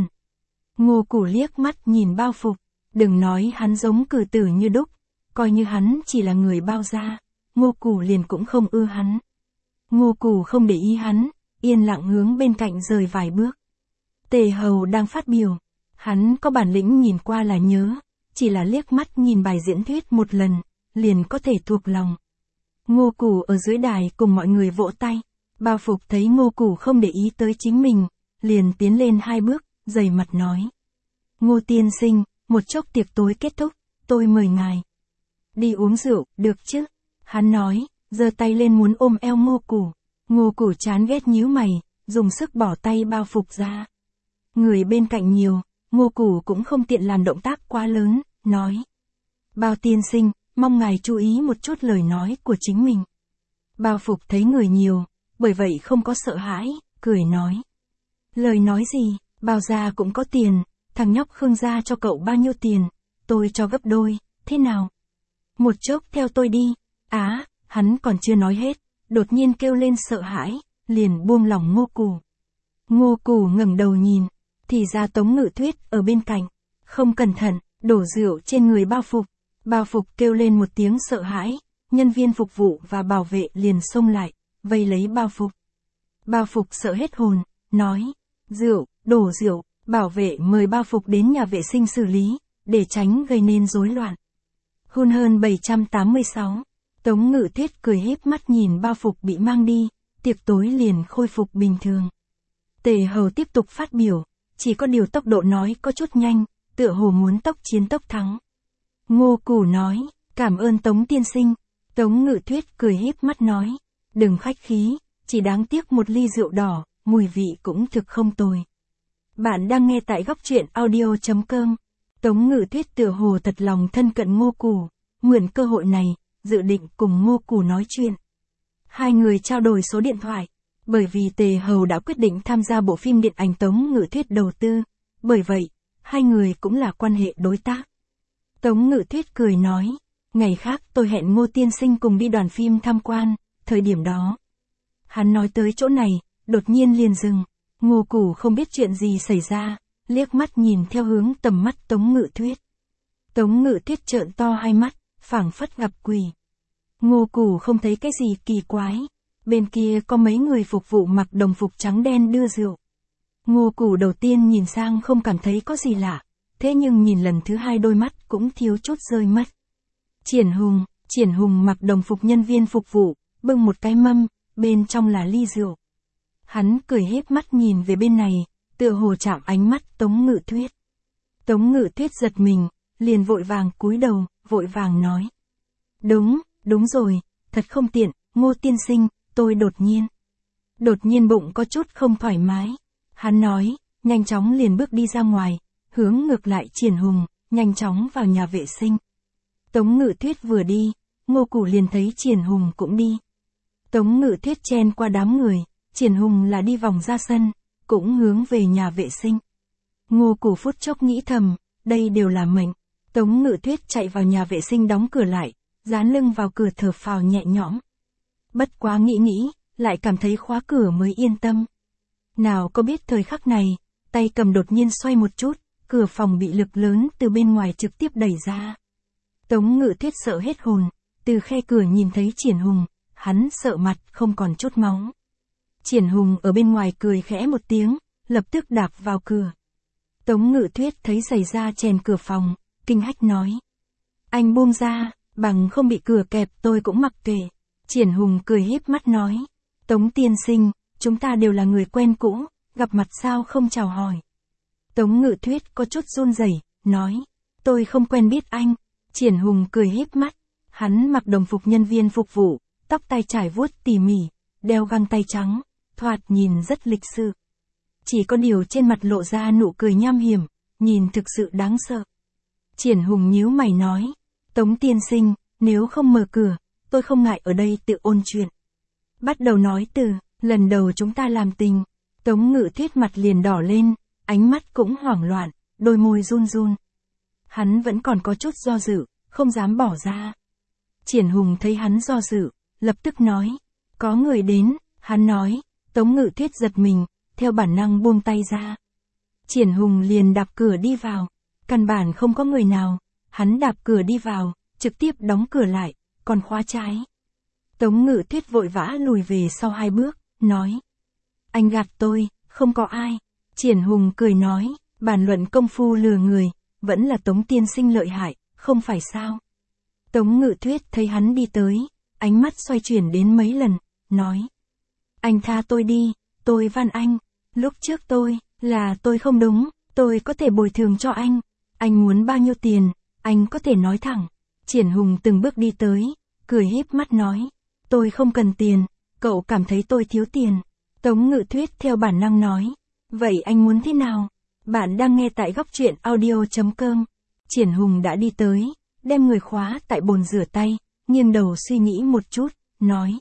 Ngô Củ liếc mắt nhìn bao phục. Đừng nói hắn giống cử tử như đúc. Coi như hắn chỉ là người bao gia. Ngô Củ liền cũng không ưa hắn. Ngô Củ không để ý hắn. Yên lặng hướng bên cạnh rời vài bước. Tề Hầu đang phát biểu. Hắn có bản lĩnh nhìn qua là nhớ. Chỉ là liếc mắt nhìn bài diễn thuyết một lần. Liền có thể thuộc lòng. Ngô Củ ở dưới đài cùng mọi người vỗ tay. Bao phục thấy Ngô Củ không để ý tới chính mình. Liền tiến lên hai bước, dày mặt nói. Ngô tiên sinh, một chốc tiệc tối kết thúc, tôi mời ngài. Đi uống rượu, được chứ? Hắn nói, giơ tay lên muốn ôm eo Ngô Củ. Ngô Củ chán ghét nhíu mày, dùng sức bỏ tay bao phục ra. Người bên cạnh nhiều, Ngô Củ cũng không tiện làm động tác quá lớn, nói. Bao tiên sinh, mong ngài chú ý một chút lời nói của chính mình. Bao phục thấy người nhiều, bởi vậy không có sợ hãi, cười nói. Lời nói gì, bao gia cũng có tiền, thằng nhóc Khương gia cho cậu bao nhiêu tiền, tôi cho gấp đôi, thế nào? Một chốc theo tôi đi. Á, hắn còn chưa nói hết, đột nhiên kêu lên sợ hãi, liền buông lỏng Ngô Củ. Ngô Củ ngẩng đầu nhìn, thì ra Tống Ngự Tuyết ở bên cạnh, không cẩn thận, đổ rượu trên người bao phục. Bao phục kêu lên một tiếng sợ hãi, nhân viên phục vụ và bảo vệ liền xông lại, vây lấy bao phục. Bao phục sợ hết hồn, nói, rượu, đổ rượu, bảo vệ mời bao phục đến nhà vệ sinh xử lý, để tránh gây nên rối loạn. Hun hơn bảy trăm tám mươi sáu, Tống Ngự Tuyết cười híp mắt nhìn bao phục bị mang đi, tiệc tối liền khôi phục bình thường. Tề Hầu tiếp tục phát biểu, chỉ có điều tốc độ nói có chút nhanh, tựa hồ muốn tốc chiến tốc thắng. Ngô Củ nói, cảm ơn Tống tiên sinh. Tống Ngự Tuyết cười híp mắt nói, đừng khách khí, chỉ đáng tiếc một ly rượu đỏ, mùi vị cũng thực không tồi. Bạn đang nghe tại góc truyện audio chấm com. Tống Ngự Tuyết tựa hồ thật lòng thân cận Ngô Củ, mượn cơ hội này, dự định cùng Ngô Củ nói chuyện. Hai người trao đổi số điện thoại, bởi vì Tề Hầu đã quyết định tham gia bộ phim điện ảnh Tống Ngự Tuyết đầu tư, bởi vậy, hai người cũng là quan hệ đối tác. Tống Ngự Tuyết cười nói, ngày khác tôi hẹn Ngô tiên sinh cùng đi đoàn phim tham quan, thời điểm đó. Hắn nói tới chỗ này, đột nhiên liền dừng. Ngô Củ không biết chuyện gì xảy ra, liếc mắt nhìn theo hướng tầm mắt Tống Ngự Tuyết. Tống Ngự Tuyết trợn to hai mắt, phảng phất gặp quỷ. Ngô Củ không thấy cái gì kỳ quái. Bên kia có mấy người phục vụ mặc đồng phục trắng đen đưa rượu. Ngô Củ đầu tiên nhìn sang không cảm thấy có gì lạ, thế nhưng nhìn lần thứ hai đôi mắt cũng thiếu chút rơi mất. Triển Hùng, Triển Hùng mặc đồng phục nhân viên phục vụ, bưng một cái mâm, bên trong là ly rượu. Hắn cười híp mắt nhìn về bên này, tựa hồ chạm ánh mắt Tống Ngự Tuyết. Tống Ngự Tuyết giật mình, liền vội vàng cúi đầu, vội vàng nói. Đúng, đúng rồi, thật không tiện, Ngô tiên sinh, tôi đột nhiên. Đột nhiên bụng có chút không thoải mái. Hắn nói, nhanh chóng liền bước đi ra ngoài, hướng ngược lại Triển Hùng, nhanh chóng vào nhà vệ sinh. Tống Ngự Tuyết vừa đi, Ngô Củ liền thấy Triển Hùng cũng đi. Tống Ngự Tuyết chen qua đám người, Triển Hùng là đi vòng ra sân, cũng hướng về nhà vệ sinh. Ngô Củ phút chốc nghĩ thầm, đây đều là mệnh. Tống Ngự Tuyết chạy vào nhà vệ sinh đóng cửa lại, dán lưng vào cửa thở phào nhẹ nhõm. Bất quá nghĩ nghĩ, lại cảm thấy khóa cửa mới yên tâm. Nào có biết thời khắc này, tay cầm đột nhiên xoay một chút, cửa phòng bị lực lớn từ bên ngoài trực tiếp đẩy ra. Tống Ngự Tuyết sợ hết hồn, từ khe cửa nhìn thấy Triển Hùng, hắn sợ mặt không còn chút máu. Triển Hùng ở bên ngoài cười khẽ một tiếng, lập tức đạp vào cửa. Tống Ngự Tuyết thấy xảy ra chèn cửa phòng, kinh hách nói. Anh buông ra, bằng không bị cửa kẹp tôi cũng mặc kệ. Triển Hùng cười híp mắt nói. Tống tiên sinh, chúng ta đều là người quen cũ, gặp mặt sao không chào hỏi. Tống Ngự Tuyết có chút run rẩy, nói. Tôi không quen biết anh. Triển Hùng cười híp mắt. Hắn mặc đồng phục nhân viên phục vụ, tóc tai trải vuốt tỉ mỉ, đeo găng tay trắng, thoạt nhìn rất lịch sự. Chỉ có điều trên mặt lộ ra nụ cười nham hiểm, nhìn thực sự đáng sợ. Triển Hùng nhíu mày nói, Tống tiên sinh, nếu không mở cửa, tôi không ngại ở đây tự ôn chuyện. Bắt đầu nói từ, lần đầu chúng ta làm tình. Tống Ngự Thuyết mặt liền đỏ lên, ánh mắt cũng hoảng loạn, đôi môi run run. Hắn vẫn còn có chút do dự, không dám bỏ ra. Triển Hùng thấy hắn do dự, lập tức nói, có người đến, hắn nói. Tống Ngự Thuyết giật mình, theo bản năng buông tay ra. Triển Hùng liền đạp cửa đi vào, căn bản không có người nào, hắn đạp cửa đi vào, trực tiếp đóng cửa lại, còn khóa trái. Tống Ngự Thuyết vội vã lùi về sau hai bước, nói, anh gạt tôi, không có ai. Triển Hùng cười nói, bàn luận công phu lừa người, vẫn là Tống tiên sinh lợi hại, không phải sao. Tống Ngự Thuyết thấy hắn đi tới, ánh mắt xoay chuyển đến mấy lần, nói, anh tha tôi đi, tôi van anh, lúc trước tôi, là tôi không đúng, tôi có thể bồi thường cho anh, anh muốn bao nhiêu tiền, anh có thể nói thẳng. Triển Hùng từng bước đi tới, cười híp mắt nói, tôi không cần tiền, cậu cảm thấy tôi thiếu tiền. Tống Ngự Thuyết theo bản năng nói, vậy anh muốn thế nào? Bạn đang nghe tại góc truyện audio chấm com. Triển Hùng đã đi tới, đem người khóa tại bồn rửa tay, nghiêng đầu suy nghĩ một chút, nói,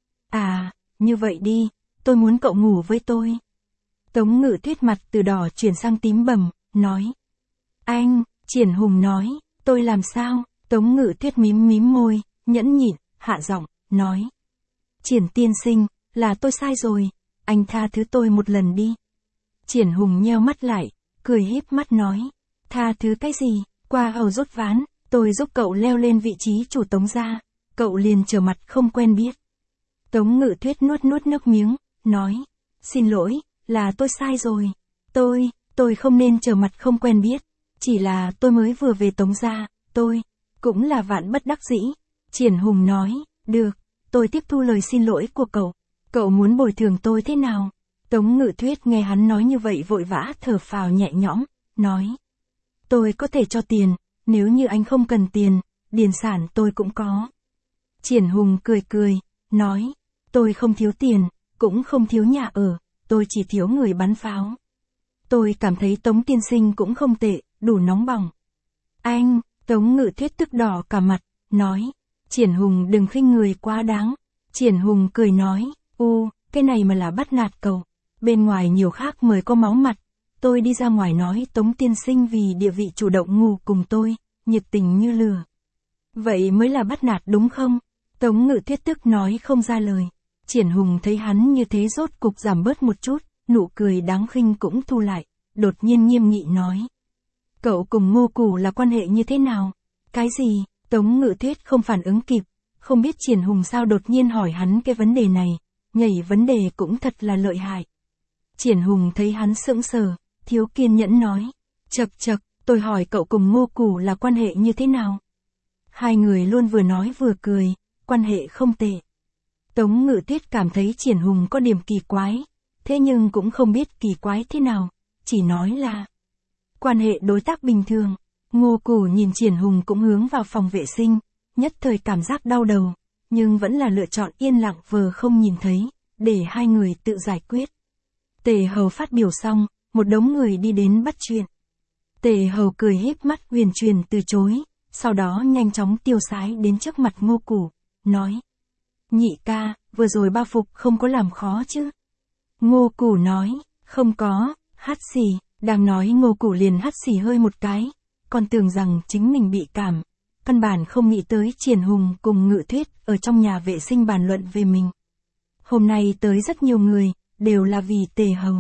à, như vậy đi, tôi muốn cậu ngủ với tôi. Tống Ngự Thuyết mặt từ đỏ chuyển sang tím bầm, nói, anh, Triển Hùng nói, tôi làm sao? Tống Ngự Thuyết mím mím môi, nhẫn nhịn, hạ giọng, nói, Triển tiên sinh, là tôi sai rồi, anh tha thứ tôi một lần đi. Triển Hùng nheo mắt lại, cười híp mắt nói, tha thứ cái gì, qua hầu rốt ván, tôi giúp cậu leo lên vị trí chủ Tống gia, cậu liền trở mặt không quen biết. Tống Ngự Thuyết nuốt nuốt nước miếng, nói, xin lỗi, là tôi sai rồi, tôi, tôi không nên trở mặt không quen biết, chỉ là tôi mới vừa về Tống gia, tôi, cũng là vạn bất đắc dĩ. Triển Hùng nói, được, tôi tiếp thu lời xin lỗi của cậu, cậu muốn bồi thường tôi thế nào? Tống Ngự Thuyết nghe hắn nói như vậy vội vã thở phào nhẹ nhõm, nói, tôi có thể cho tiền, nếu như anh không cần tiền, điền sản tôi cũng có. Triển Hùng cười cười, nói, tôi không thiếu tiền, cũng không thiếu nhà ở, tôi chỉ thiếu người bắn pháo. Tôi cảm thấy Tống tiên sinh cũng không tệ, đủ nóng bỏng. Anh, Tống Ngự Thuyết tức đỏ cả mặt, nói, Triển Hùng đừng khinh người quá đáng. Triển Hùng cười nói, u, cái này mà là bắt nạt cậu, bên ngoài nhiều khác mới có máu mặt, tôi đi ra ngoài nói Tống tiên sinh vì địa vị chủ động ngủ cùng tôi, nhiệt tình như lửa. Vậy mới là bắt nạt đúng không? Tống Ngự Thuyết tức nói không ra lời. Triển Hùng thấy hắn như thế rốt cục giảm bớt một chút, nụ cười đáng khinh cũng thu lại, đột nhiên nghiêm nghị nói, cậu cùng Ngô Củ là quan hệ như thế nào? Cái gì? Tống Ngự Thuyết không phản ứng kịp, không biết Triển Hùng sao đột nhiên hỏi hắn cái vấn đề này, nhảy vấn đề cũng thật là lợi hại. Triển Hùng thấy hắn sững sờ, thiếu kiên nhẫn nói, chậc chậc, tôi hỏi cậu cùng Ngô Củ là quan hệ như thế nào? Hai người luôn vừa nói vừa cười, quan hệ không tệ. Tống Ngự Thuyết cảm thấy Triển Hùng có điểm kỳ quái, thế nhưng cũng không biết kỳ quái thế nào, chỉ nói là quan hệ đối tác bình thường. Ngô Củ nhìn Triển Hùng cũng hướng vào phòng vệ sinh, nhất thời cảm giác đau đầu, nhưng vẫn là lựa chọn yên lặng vờ không nhìn thấy, để hai người tự giải quyết. Tề Hầu phát biểu xong, một đống người đi đến bắt chuyện. Tề Hầu cười híp mắt huyền truyền từ chối, sau đó nhanh chóng tiêu sái đến trước mặt Ngô Củ, nói, nhị ca, vừa rồi bao phục không có làm khó chứ? Ngô Củ nói, không có, hắt xì, đang nói Ngô Củ liền hắt xì hơi một cái, còn tưởng rằng chính mình bị cảm, căn bản không nghĩ tới Triển Hùng cùng Ngự Thuyết ở trong nhà vệ sinh bàn luận về mình. Hôm nay tới rất nhiều người, đều là vì Tề Hầu.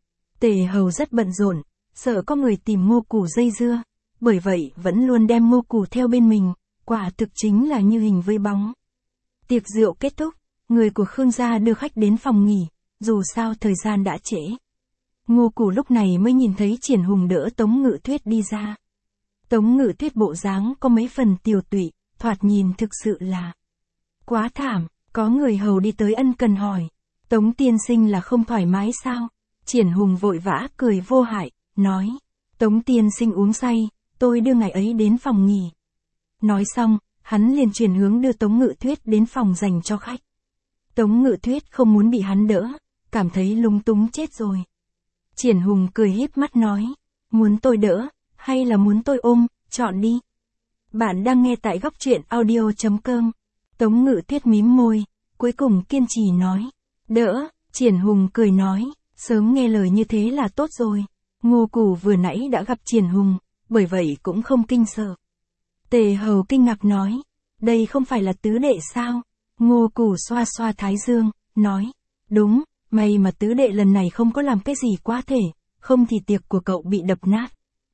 Tề Hầu rất bận rộn, sợ có người tìm Ngô Củ dây dưa, bởi vậy vẫn luôn đem Ngô Củ theo bên mình, quả thực chính là như hình với bóng. Tiệc rượu kết thúc, người của Khương gia đưa khách đến phòng nghỉ, dù sao thời gian đã trễ. Ngô Củ lúc này mới nhìn thấy Triển Hùng đỡ Tống Ngự Thuyết đi ra. Tống Ngự Thuyết bộ dáng có mấy phần tiều tụy, thoạt nhìn thực sự là quá thảm. Có người hầu đi tới ân cần hỏi, Tống tiên sinh là không thoải mái sao? Triển Hùng vội vã cười vô hại, nói, Tống tiên sinh uống say, tôi đưa ngài ấy đến phòng nghỉ. Nói xong, hắn liền chuyển hướng đưa Tống Ngự Thuyết đến phòng dành cho khách. Tống Ngự Thuyết không muốn bị hắn đỡ, cảm thấy lung túng chết rồi. Triển Hùng cười híp mắt nói, muốn tôi đỡ, hay là muốn tôi ôm? chọn đi. Bạn đang nghe tại góc truyện audio chấm com. Tống Ngự Tuyết mím môi, cuối cùng kiên trì nói. Đỡ, Triển Hùng cười nói, sớm nghe lời như thế là tốt rồi. Ngô Cù vừa nãy đã gặp Triển Hùng, bởi vậy cũng không kinh sợ. Tề Hầu kinh ngạc nói, đây không phải là tứ đệ sao? Ngô Cù xoa xoa thái dương, nói, đúng, may mà tứ đệ lần này không có làm cái gì quá thể, không thì tiệc của cậu bị đập nát.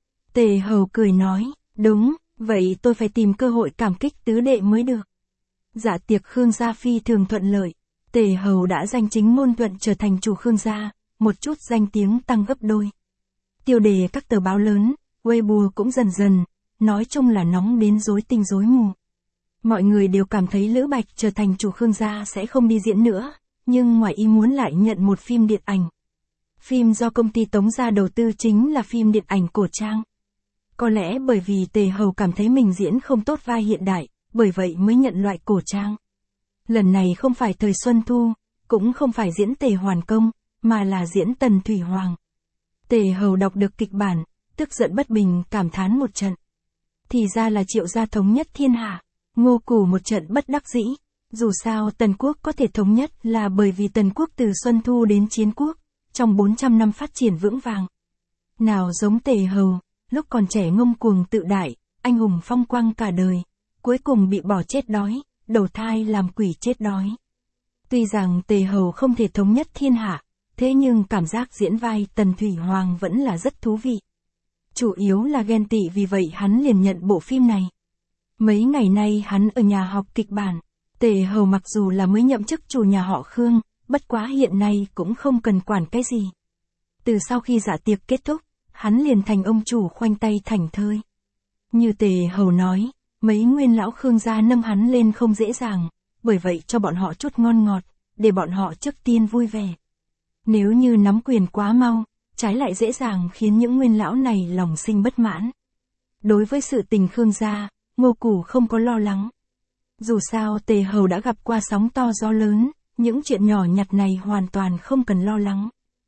Tề Hầu cười nói, đúng, vậy tôi phải tìm cơ hội cảm kích tứ đệ mới được. Dạ tiệc Khương gia phi thường thuận lợi, Tề Hầu đã danh chính ngôn thuận trở thành chủ Khương gia, một chút danh tiếng tăng gấp đôi. Tiêu đề các tờ báo lớn, Weibo cũng dần dần, nói chung là nóng đến rối tinh rối mù. Mọi người đều cảm thấy Lữ Bạch trở thành chủ Khương gia sẽ không đi diễn nữa, nhưng ngoài ý muốn lại nhận một phim điện ảnh. Phim do công ty Tống gia đầu tư chính là phim điện ảnh cổ trang. Có lẽ bởi vì Tề Hầu cảm thấy mình diễn không tốt vai hiện đại, bởi vậy mới nhận loại cổ trang. Lần này không phải thời Xuân Thu, cũng không phải diễn Tề Hoàn Công, mà là diễn Tần Thủy Hoàng. Tề Hầu đọc được kịch bản, tức giận bất bình cảm thán một trận. Thì ra là Triệu gia thống nhất thiên hạ, Ngô Cù một trận bất đắc dĩ. Dù sao Tần quốc có thể thống nhất là bởi vì Tần quốc từ Xuân Thu đến Chiến quốc, trong bốn trăm năm phát triển vững vàng. Nào giống Tề Hầu, lúc còn trẻ ngông cuồng tự đại, anh hùng phong quang cả đời, cuối cùng bị bỏ chết đói, đầu thai làm quỷ chết đói. Tuy rằng Tề Hầu không thể thống nhất thiên hạ, thế nhưng cảm giác diễn vai Tần Thủy Hoàng vẫn là rất thú vị. Chủ yếu là ghen tị, vì vậy hắn liền nhận bộ phim này. Mấy ngày nay hắn ở nhà học kịch bản. Tề Hầu mặc dù là mới nhậm chức chủ nhà họ Khương, bất quá hiện nay cũng không cần quản cái gì. Từ sau khi dạ tiệc kết thúc, hắn liền thành ông chủ khoanh tay thảnh thơi. Như Tề Hầu nói, mấy nguyên lão Khương gia nâng hắn lên không dễ dàng, bởi vậy cho bọn họ chút ngon ngọt, để bọn họ trước tiên vui vẻ. Nếu như nắm quyền quá mau, trái lại dễ dàng khiến những nguyên lão này lòng sinh bất mãn. Đối với sự tình Khương gia, Ngô Cù không có lo lắng. Dù sao Tề Hầu đã gặp qua sóng to gió lớn, những chuyện nhỏ nhặt này hoàn toàn không cần lo lắng.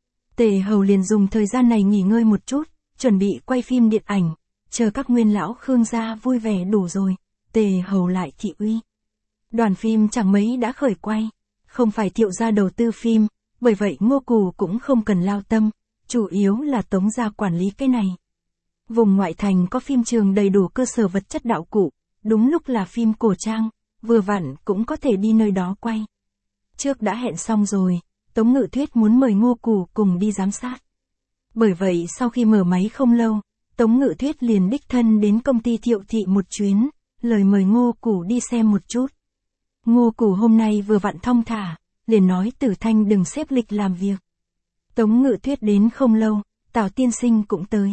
Tề Hầu liền dùng thời gian này nghỉ ngơi một chút, chuẩn bị quay phim điện ảnh, chờ các nguyên lão Khương gia vui vẻ đủ rồi, Tề Hầu lại thị uy. Đoàn phim chẳng mấy đã khởi quay, không phải Thiệu gia đầu tư phim, bởi vậy Ngô Cù cũng không cần lao tâm, chủ yếu là Tống gia quản lý cái này. Vùng ngoại thành có phim trường đầy đủ cơ sở vật chất đạo cụ, đúng lúc là phim cổ trang, vừa vặn cũng có thể đi nơi đó quay. Trước đã hẹn xong rồi, Tống Ngự Tuyết muốn mời Ngô Cù cùng đi giám sát. Bởi vậy sau khi mở máy không lâu, Tống Ngự Tuyết liền đích thân đến công ty Thiệu thị một chuyến, lời mời Ngô Cù đi xem một chút. Ngô Cù hôm nay vừa vặn thong thả, liền nói Tử Thanh đừng xếp lịch làm việc. Tống Ngự Tuyết đến không lâu, Tào tiên sinh cũng tới.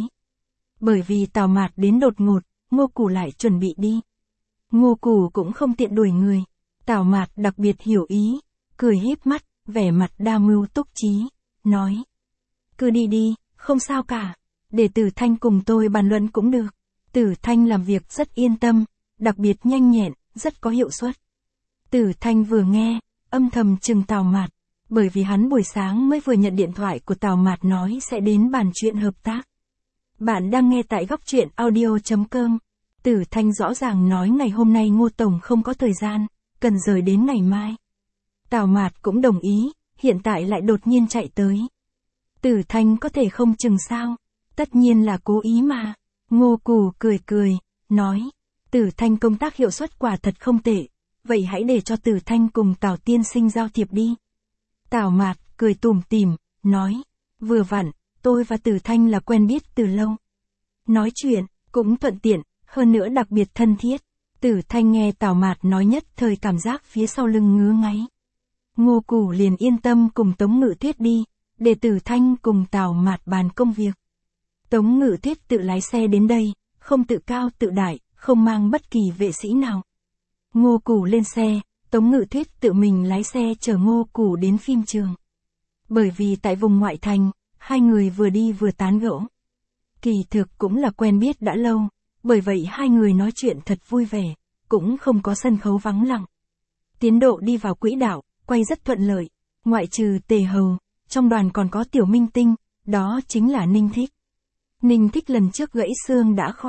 Bởi vì Tào Mạt đến đột ngột, Ngô Cù lại chuẩn bị đi. Ngô Cù cũng không tiện đuổi người. Tào Mạt đặc biệt hiểu ý, cười híp mắt, vẻ mặt đa mưu túc trí, nói. Cứ đi đi, không sao cả, để Tử Thanh cùng tôi bàn luận cũng được. Tử Thanh làm việc rất yên tâm, đặc biệt nhanh nhẹn, rất có hiệu suất. Tử Thanh vừa nghe, âm thầm chừng Tào Mạt, bởi vì hắn buổi sáng mới vừa nhận điện thoại của Tào Mạt nói sẽ đến bàn chuyện hợp tác. Bạn đang nghe tại góc truyện audio chấm com. Tử Thanh rõ ràng nói ngày hôm nay Ngô Tổng không có thời gian, cần rời đến ngày mai. Tào Mạt cũng đồng ý, hiện tại lại đột nhiên chạy tới. Tử Thanh có thể không chừng sao? Tất nhiên là cố ý mà. Ngô Cù cười cười, nói. Tử Thanh công tác hiệu suất quả thật không tệ, vậy hãy để cho Tử Thanh cùng Tào tiên sinh giao thiệp đi. Tào Mạt cười tủm tỉm, nói. Vừa vặn, tôi và Tử Thanh là quen biết từ lâu. Nói chuyện, cũng thuận tiện, hơn nữa đặc biệt thân thiết. Tử Thanh nghe Tào Mạt nói nhất thời cảm giác phía sau lưng ngứa ngáy. Ngô Cù liền yên tâm cùng Tống Ngự Tuyết đi, để Tử Thanh cùng Tào Mạt bàn công việc. Tống Ngự Tuyết tự lái xe đến đây, không tự cao tự đại, không mang bất kỳ vệ sĩ nào. Ngô Cù lên xe, Tống Ngự Tuyết tự mình lái xe chở Ngô Cù đến phim trường. Bởi vì tại vùng ngoại thành, hai người vừa đi vừa tán gẫu. Kỳ thực cũng là quen biết đã lâu, bởi vậy hai người nói chuyện thật vui vẻ, cũng không có sân khấu vắng lặng. Tiến độ đi vào quỹ đạo, quay rất thuận lợi, ngoại trừ Tề Hầu, trong đoàn còn có tiểu minh tinh, đó chính là Ninh Thích. Ninh Thích lần trước gãy xương đã khỏi,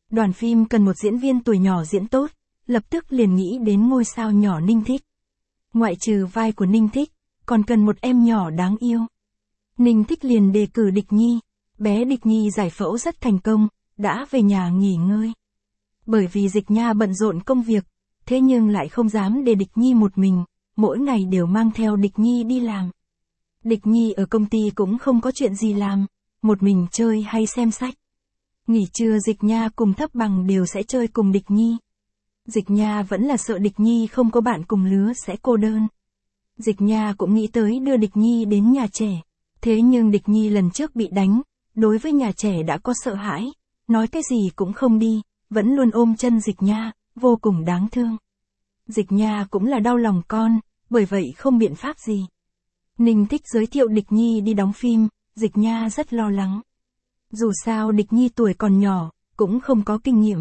Đoàn phim cần một diễn viên tuổi nhỏ diễn tốt, lập tức liền nghĩ đến ngôi sao nhỏ Ninh Thích. Ngoại trừ vai của Ninh Thích, còn cần một em nhỏ đáng yêu. Ninh Thích liền đề cử Địch Nhi, bé Địch Nhi giải phẫu rất thành công, đã về nhà nghỉ ngơi. Bởi vì Dịch Nha bận rộn công việc, thế nhưng lại không dám để Địch Nhi một mình, mỗi ngày đều mang theo Địch Nhi đi làm. Địch Nhi ở công ty cũng không có chuyện gì làm, một mình chơi hay xem sách. Nghỉ trưa Dịch Nha cùng Thấp Bằng đều sẽ chơi cùng Địch Nhi. Dịch Nha vẫn là sợ Địch Nhi không có bạn cùng lứa sẽ cô đơn. Dịch Nha cũng nghĩ tới đưa Địch Nhi đến nhà trẻ. Thế nhưng Địch Nhi lần trước bị đánh, đối với nhà trẻ đã có sợ hãi, nói cái gì cũng không đi, vẫn luôn ôm chân Dịch Nha, vô cùng đáng thương. Dịch Nha cũng là đau lòng con, bởi vậy không biện pháp gì. Ninh Thích giới thiệu Địch Nhi đi đóng phim, Dịch Nha rất lo lắng. Dù sao Địch Nhi tuổi còn nhỏ, cũng không có kinh nghiệm.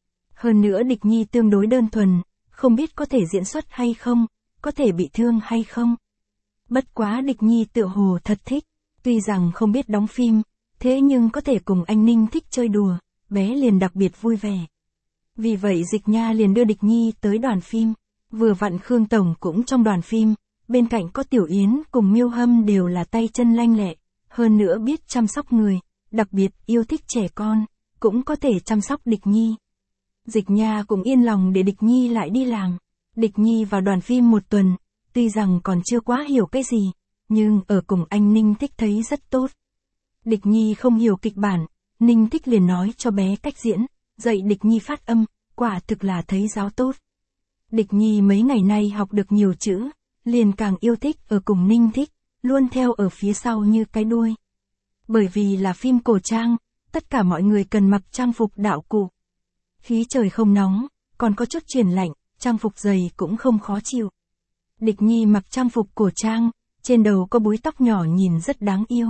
Hơn nữa Địch Nhi tương đối đơn thuần, không biết có thể diễn xuất hay không, có thể bị thương hay không. Bất quá Địch Nhi tựa hồ thật thích, tuy rằng không biết đóng phim, thế nhưng có thể cùng anh Ninh Thích chơi đùa, bé liền đặc biệt vui vẻ. Vì vậy Dịch Nha liền đưa Địch Nhi tới đoàn phim, vừa vặn Khương Tổng cũng trong đoàn phim, bên cạnh có Tiểu Yến cùng Miêu Hâm đều là tay chân lanh lẹ, hơn nữa biết chăm sóc người, đặc biệt yêu thích trẻ con, cũng có thể chăm sóc Địch Nhi. Dịch Nha cũng yên lòng để Địch Nhi lại đi làm. Địch Nhi vào đoàn phim một tuần, tuy rằng còn chưa quá hiểu cái gì, nhưng ở cùng anh Ninh Thích thấy rất tốt. Địch Nhi không hiểu kịch bản, Ninh Thích liền nói cho bé cách diễn, dạy Địch Nhi phát âm, quả thực là thấy giáo tốt. Địch Nhi mấy ngày nay học được nhiều chữ, liền càng yêu thích ở cùng Ninh Thích, luôn theo ở phía sau như cái đuôi. Bởi vì là phim cổ trang, tất cả mọi người cần mặc trang phục đạo cụ. Khí trời không nóng, còn có chút chuyển lạnh, trang phục dày cũng không khó chịu. Địch Nhi mặc trang phục cổ trang, trên đầu có búi tóc nhỏ nhìn rất đáng yêu.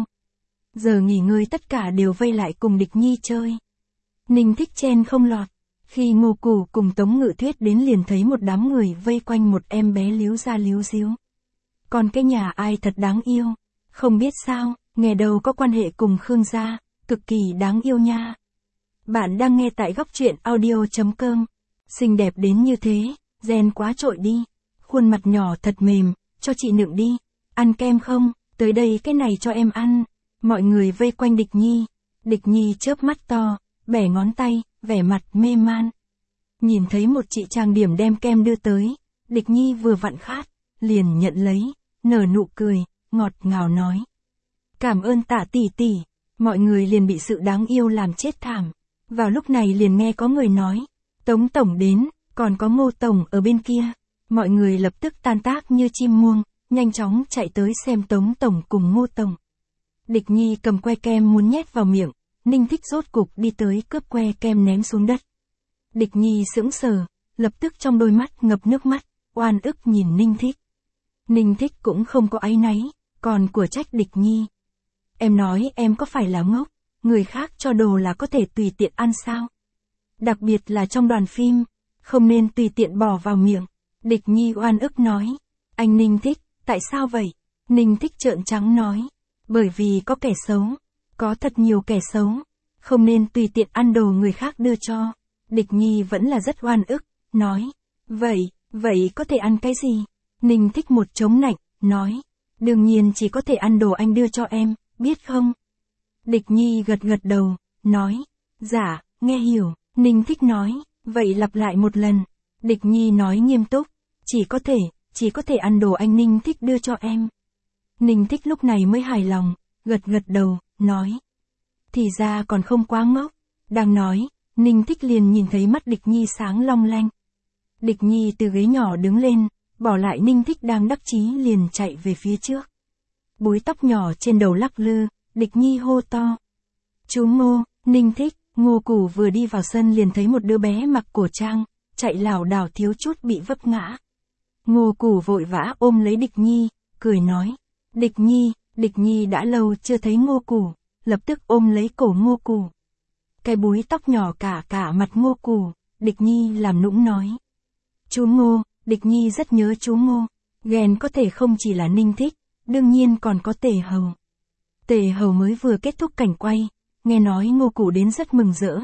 Giờ nghỉ ngơi tất cả đều vây lại cùng Địch Nhi chơi. Ninh Thích chen không lọt. Khi Ngô Củ cùng Tống Ngự Thuyết đến liền thấy một đám người vây quanh một em bé líu ra líu díu. Còn cái nhà ai thật đáng yêu. Không biết sao, nghe đầu có quan hệ cùng Khương gia, cực kỳ đáng yêu nha. Bạn đang nghe tại góc truyện audio chấm com. Xinh đẹp đến như thế, gen quá trội đi. Khuôn mặt nhỏ thật mềm, cho chị nựng đi. Ăn kem không, tới đây cái này cho em ăn. Mọi người vây quanh Địch Nhi. Địch Nhi chớp mắt to, bẻ ngón tay, vẻ mặt mê man. Nhìn thấy một chị trang điểm đem kem đưa tới, Địch Nhi vừa vặn khát, liền nhận lấy, nở nụ cười, ngọt ngào nói. Cảm ơn Tạ tỷ tỷ, mọi người liền bị sự đáng yêu làm chết thảm. Vào lúc này liền nghe có người nói, Tống Tổng đến, còn có Ngô Tổng ở bên kia. Mọi người lập tức tan tác như chim muông, nhanh chóng chạy tới xem Tống Tổng cùng Ngô Tổng. Địch Nhi cầm que kem muốn nhét vào miệng, Ninh Thích rốt cục đi tới cướp que kem ném xuống đất. Địch Nhi sững sờ, lập tức trong đôi mắt ngập nước mắt, oan ức nhìn Ninh Thích. Ninh Thích cũng không có áy náy, còn của trách Địch Nhi. Em nói em có phải là ngốc, người khác cho đồ là có thể tùy tiện ăn sao? Đặc biệt là trong đoàn phim, không nên tùy tiện bỏ vào miệng. Địch Nhi oan ức nói. Anh Ninh Thích, tại sao vậy? Ninh Thích trợn trắng nói. Bởi vì có kẻ xấu, có thật nhiều kẻ xấu, không nên tùy tiện ăn đồ người khác đưa cho. Địch Nhi vẫn là rất oan ức, nói. Vậy, vậy có thể ăn cái gì? Ninh Thích một chống nạnh, nói. Đương nhiên chỉ có thể ăn đồ anh đưa cho em, biết không? Địch Nhi gật gật đầu, nói. Dạ, nghe hiểu. Ninh Thích nói. Vậy lặp lại một lần. Địch Nhi nói nghiêm túc. Chỉ có thể, chỉ có thể ăn đồ anh Ninh Thích đưa cho em. Ninh Thích lúc này mới hài lòng, gật gật đầu, nói. Thì ra còn không quá ngốc. Đang nói, Ninh Thích liền nhìn thấy mắt Địch Nhi sáng long lanh. Địch Nhi từ ghế nhỏ đứng lên, bỏ lại Ninh Thích đang đắc chí liền chạy về phía trước. Búi tóc nhỏ trên đầu lắc lư, Địch Nhi hô to. Chú Ngô, Ninh Thích, Ngô Củ vừa đi vào sân liền thấy một đứa bé mặc cổ trang, chạy lảo đảo thiếu chút bị vấp ngã. Ngô Củ vội vã ôm lấy Địch Nhi, cười nói. Địch Nhi, Địch Nhi đã lâu chưa thấy Ngô Củ, lập tức ôm lấy cổ Ngô Củ. Cái búi tóc nhỏ cả cả mặt Ngô Củ, Địch Nhi làm nũng nói. Chú Ngô, Địch Nhi rất nhớ chú Ngô, ghen có thể không chỉ là Ninh Thích, đương nhiên còn có Tề Hầu. Tề Hầu mới vừa kết thúc cảnh quay, nghe nói Ngô Củ đến rất mừng rỡ,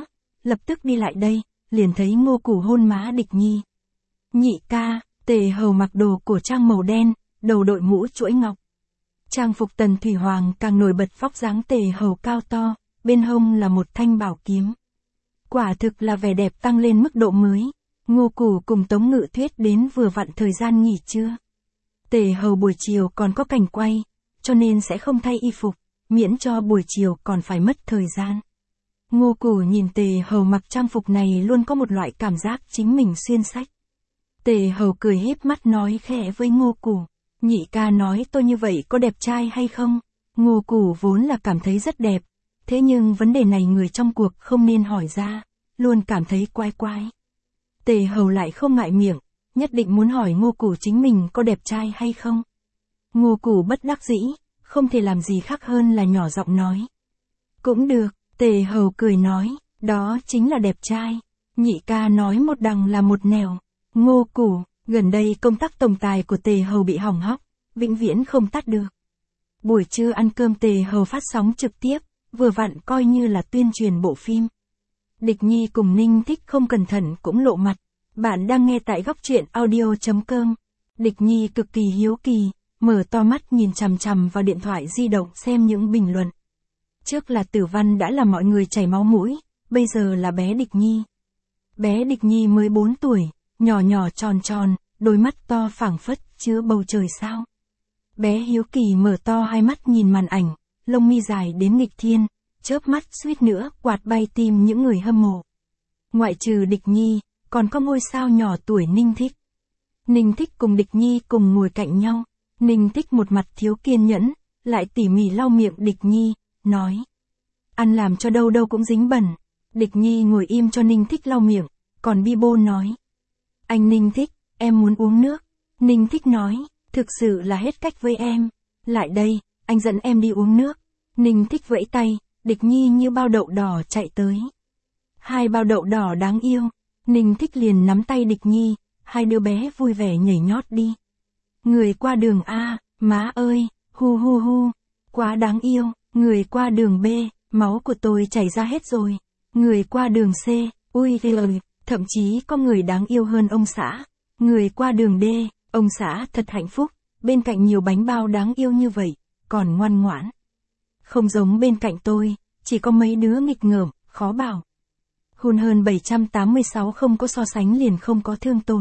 lập tức đi lại đây, liền thấy Ngô Củ hôn má Địch Nhi. Nhị ca, Tề Hầu mặc đồ cổ trang màu đen, đầu đội mũ chuỗi ngọc. Trang phục Tần Thủy Hoàng càng nổi bật vóc dáng Tề Hầu cao to, bên hông là một thanh bảo kiếm. Quả thực là vẻ đẹp tăng lên mức độ mới. Ngô Củ cùng Tống Ngự Thuyết đến vừa vặn thời gian nghỉ trưa. Tề Hầu buổi chiều còn có cảnh quay, cho nên sẽ không thay y phục, miễn cho buổi chiều còn phải mất thời gian. Ngô Củ nhìn Tề Hầu mặc trang phục này luôn có một loại cảm giác chính mình xuyên sách. Tề Hầu cười híp mắt nói khẽ với Ngô Củ, nhị ca nói tôi như vậy có đẹp trai hay không? Ngô Củ vốn là cảm thấy rất đẹp, thế nhưng vấn đề này người trong cuộc không nên hỏi ra, luôn cảm thấy quái quái. Tề Hầu lại không ngại miệng, nhất định muốn hỏi Ngô Củ chính mình có đẹp trai hay không. Ngô Củ bất đắc dĩ, không thể làm gì khác hơn là nhỏ giọng nói. Cũng được, Tề Hầu cười nói, đó chính là đẹp trai. Nhị ca nói một đằng là một nẻo. Ngô Củ, gần đây công tác tổng tài của Tề Hầu bị hỏng hóc, vĩnh viễn không tắt được. Buổi trưa ăn cơm Tề Hầu phát sóng trực tiếp, vừa vặn coi như là tuyên truyền bộ phim. Địch Nhi cùng Ninh Thích không cẩn thận cũng lộ mặt. Bạn đang nghe tại góc truyện audio chấm com. Địch Nhi cực kỳ hiếu kỳ, mở to mắt nhìn chằm chằm vào điện thoại di động xem những bình luận. Trước là Tử Văn đã làm mọi người chảy máu mũi, bây giờ là bé Địch Nhi. Bé Địch Nhi mới bốn tuổi, nhỏ nhỏ tròn tròn, đôi mắt to phảng phất chứa bầu trời sao. Bé hiếu kỳ mở to hai mắt nhìn màn ảnh, lông mi dài đến nghịch thiên, chớp mắt suýt nữa quạt bay tim những người hâm mộ. Ngoại trừ Địch Nhi, còn có ngôi sao nhỏ tuổi Ninh Thích. Ninh Thích cùng Địch Nhi cùng ngồi cạnh nhau, Ninh Thích một mặt thiếu kiên nhẫn, lại tỉ mỉ lau miệng Địch Nhi, nói. Ăn làm cho đâu đâu cũng dính bẩn. Địch Nhi ngồi im cho Ninh Thích lau miệng, còn Bi Bô nói. Anh Ninh Thích, em muốn uống nước. Ninh Thích nói, thực sự là hết cách với em. Lại đây, anh dẫn em đi uống nước. Ninh Thích vẫy tay, Địch Nhi như bao đậu đỏ chạy tới. Hai bao đậu đỏ đáng yêu. Ninh Thích liền nắm tay Địch Nhi, hai đứa bé vui vẻ nhảy nhót đi. Người qua đường A, má ơi, hu hu hu, quá đáng yêu. Người qua đường B, máu của tôi chảy ra hết rồi. Người qua đường C, ui ghê, thậm chí có người đáng yêu hơn ông xã. Người qua đường D, ông xã thật hạnh phúc, bên cạnh nhiều bánh bao đáng yêu như vậy, còn ngoan ngoãn. Không giống bên cạnh tôi, chỉ có mấy đứa nghịch ngợm, khó bảo. Hun hơn bảy trăm tám mươi sáu không có so sánh liền không có thương tổn.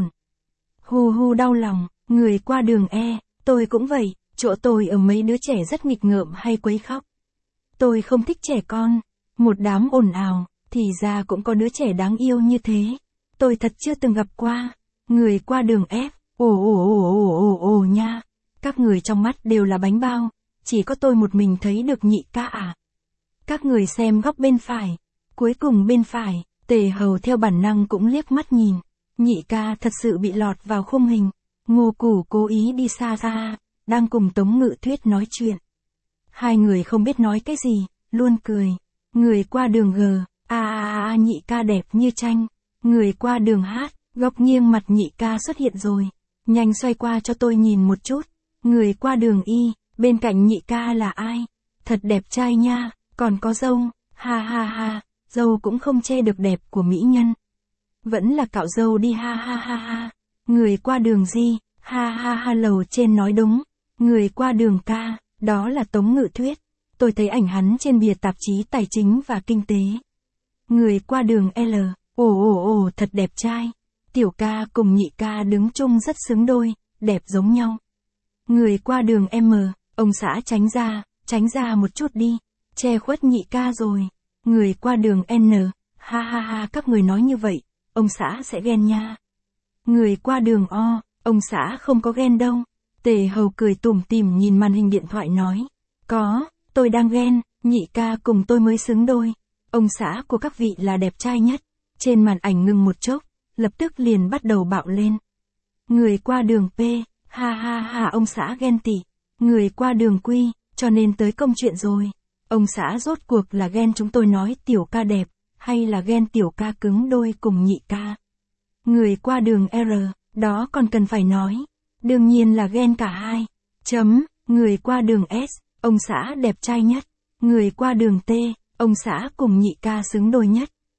Hu hu đau lòng, người qua đường E, tôi cũng vậy, chỗ tôi ở mấy đứa trẻ rất nghịch ngợm hay quấy khóc. Tôi không thích trẻ con, một đám ồn ào, thì ra cũng có đứa trẻ đáng yêu như thế. Tôi thật chưa từng gặp qua. Người qua đường F, ồ ồ ồ ồ ồ ồ nha. Các người trong mắt đều là bánh bao, chỉ có tôi một mình thấy được nhị ca à. Các người xem góc bên phải, cuối cùng bên phải, Tề Hầu theo bản năng cũng liếc mắt nhìn. Nhị ca thật sự bị lọt vào khung hình. Ngô Củ cố ý đi xa xa, đang cùng Tống Ngự Thuyết nói chuyện. Hai người không biết nói cái gì, luôn cười. Người qua đường G, a a a nhị ca đẹp như tranh. Người qua đường H, góc nghiêng mặt nhị ca xuất hiện rồi. Nhanh xoay qua cho tôi nhìn một chút. Người qua đường Y, bên cạnh nhị ca là ai? Thật đẹp trai nha, còn có râu, ha ha ha, râu cũng không che được đẹp của mỹ nhân. Vẫn là cạo râu đi ha ha ha ha. Người qua đường Di, ha ha ha lầu trên nói đúng. Người qua đường K, đó là Tống Ngự Thuyết. Tôi thấy ảnh hắn trên bìa tạp chí Tài chính và Kinh tế. Người qua đường L, ồ ồ ồ thật đẹp trai. Tiểu ca cùng nhị ca đứng chung rất xứng đôi, đẹp giống nhau. Người qua đường M, ông xã tránh ra, tránh ra một chút đi, che khuất nhị ca rồi. Người qua đường N, ha ha ha các người nói như vậy, ông xã sẽ ghen nha. Người qua đường O, ông xã không có ghen đâu. Tề Hầu cười tủm tỉm nhìn màn hình điện thoại nói. Có, tôi đang ghen, nhị ca cùng tôi mới xứng đôi. Ông xã của các vị là đẹp trai nhất. Trên màn ảnh ngừng một chốc, lập tức liền bắt đầu bạo lên. Người qua đường P, ha ha ha ông xã ghen tị. Người qua đường Q, cho nên tới công chuyện rồi. Ông xã rốt cuộc là ghen chúng tôi nói tiểu ca đẹp, hay là ghen tiểu ca cứng đôi cùng nhị ca. Người qua đường R, đó còn cần phải nói. Đương nhiên là ghen cả hai. Chấm, người qua đường S, ông xã đẹp trai nhất. Người qua đường T, ông xã cùng nhị ca xứng đôi nhất.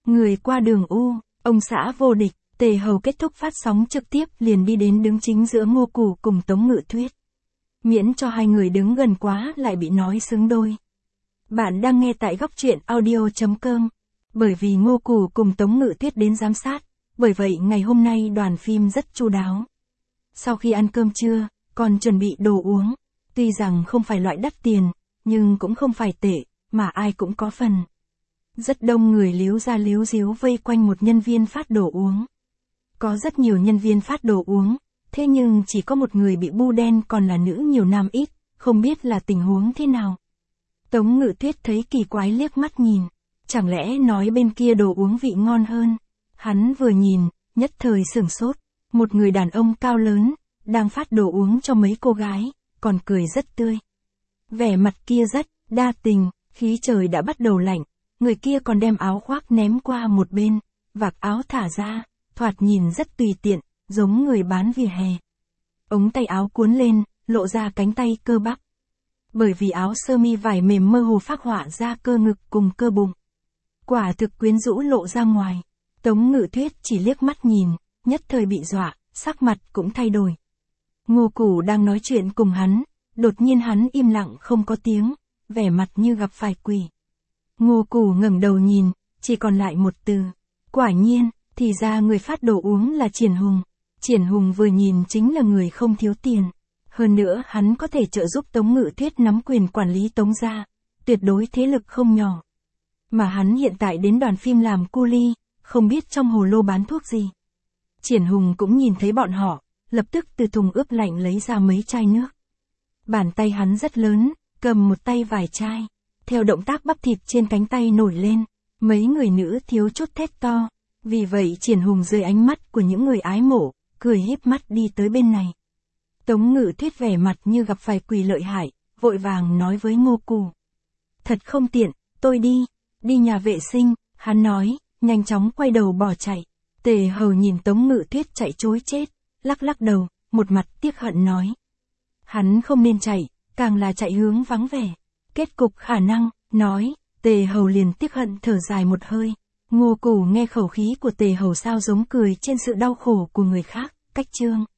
Người qua đường U, ông xã vô địch, Tề Hầu kết thúc phát sóng trực tiếp liền đi đến đứng chính giữa Ngô Củ cùng Tống Ngự Tuyết. Miễn cho hai người đứng gần quá lại bị nói xứng đôi. Bạn đang nghe tại góc truyện audio.com. Bởi vì Ngô Củ cùng Tống Ngự Tuyết đến giám sát, bởi vậy ngày hôm nay đoàn phim rất chu đáo. Sau khi ăn cơm trưa, còn chuẩn bị đồ uống. Tuy rằng không phải loại đắt tiền, nhưng cũng không phải tệ, mà ai cũng có phần. Rất đông người líu ra líu díu vây quanh một nhân viên phát đồ uống. Có rất nhiều nhân viên phát đồ uống, thế nhưng chỉ có một người bị bu đen còn là nữ nhiều nam ít, không biết là tình huống thế nào. Tống Ngự Tuyết thấy kỳ quái liếc mắt nhìn, chẳng lẽ nói bên kia đồ uống vị ngon hơn. Hắn vừa nhìn, nhất thời sửng sốt, một người đàn ông cao lớn, đang phát đồ uống cho mấy cô gái, còn cười rất tươi. Vẻ mặt kia rất đa tình, khí trời đã bắt đầu lạnh, người kia còn đem áo khoác ném qua một bên, vạt áo thả ra, thoạt nhìn rất tùy tiện, giống người bán vỉa hè. Ống tay áo cuốn lên, lộ ra cánh tay cơ bắp. Bởi vì áo sơ mi vải mềm mơ hồ phác họa ra cơ ngực cùng cơ bụng. Quả thực quyến rũ lộ ra ngoài. Tống Ngự Tuyết chỉ liếc mắt nhìn, nhất thời bị dọa, sắc mặt cũng thay đổi. Ngô Củ đang nói chuyện cùng hắn, đột nhiên hắn im lặng không có tiếng, vẻ mặt như gặp phải quỷ. Ngô Củ ngẩng đầu nhìn, chỉ còn lại một từ. Quả nhiên, thì ra người phát đồ uống là Triển Hùng. Triển Hùng vừa nhìn chính là người không thiếu tiền. Hơn nữa hắn có thể trợ giúp Tống Ngự Tuyết nắm quyền quản lý Tống gia, tuyệt đối thế lực không nhỏ. Mà hắn hiện tại đến đoàn phim làm cu li, không biết trong hồ lô bán thuốc gì. Triển Hùng cũng nhìn thấy bọn họ, lập tức từ thùng ướp lạnh lấy ra mấy chai nước. Bàn tay hắn rất lớn, cầm một tay vài chai. Theo động tác bắp thịt trên cánh tay nổi lên, mấy người nữ thiếu chút thét to. Vì vậy Triển Hùng dưới ánh mắt của những người ái mộ, cười híp mắt đi tới bên này. Tống Ngự Tuyết vẻ mặt như gặp phải quỷ lợi hại, vội vàng nói với Ngô Củ. Thật không tiện, tôi đi, đi nhà vệ sinh, hắn nói, nhanh chóng quay đầu bỏ chạy. Tề Hầu nhìn Tống Ngự Tuyết chạy trối chết, lắc lắc đầu, một mặt tiếc hận nói. Hắn không nên chạy, càng là chạy hướng vắng vẻ. Kết cục khả năng, nói, Tề Hầu liền tiếc hận thở dài một hơi. Ngô Củ nghe khẩu khí của Tề Hầu sao giống cười trên sự đau khổ của người khác, cách chương.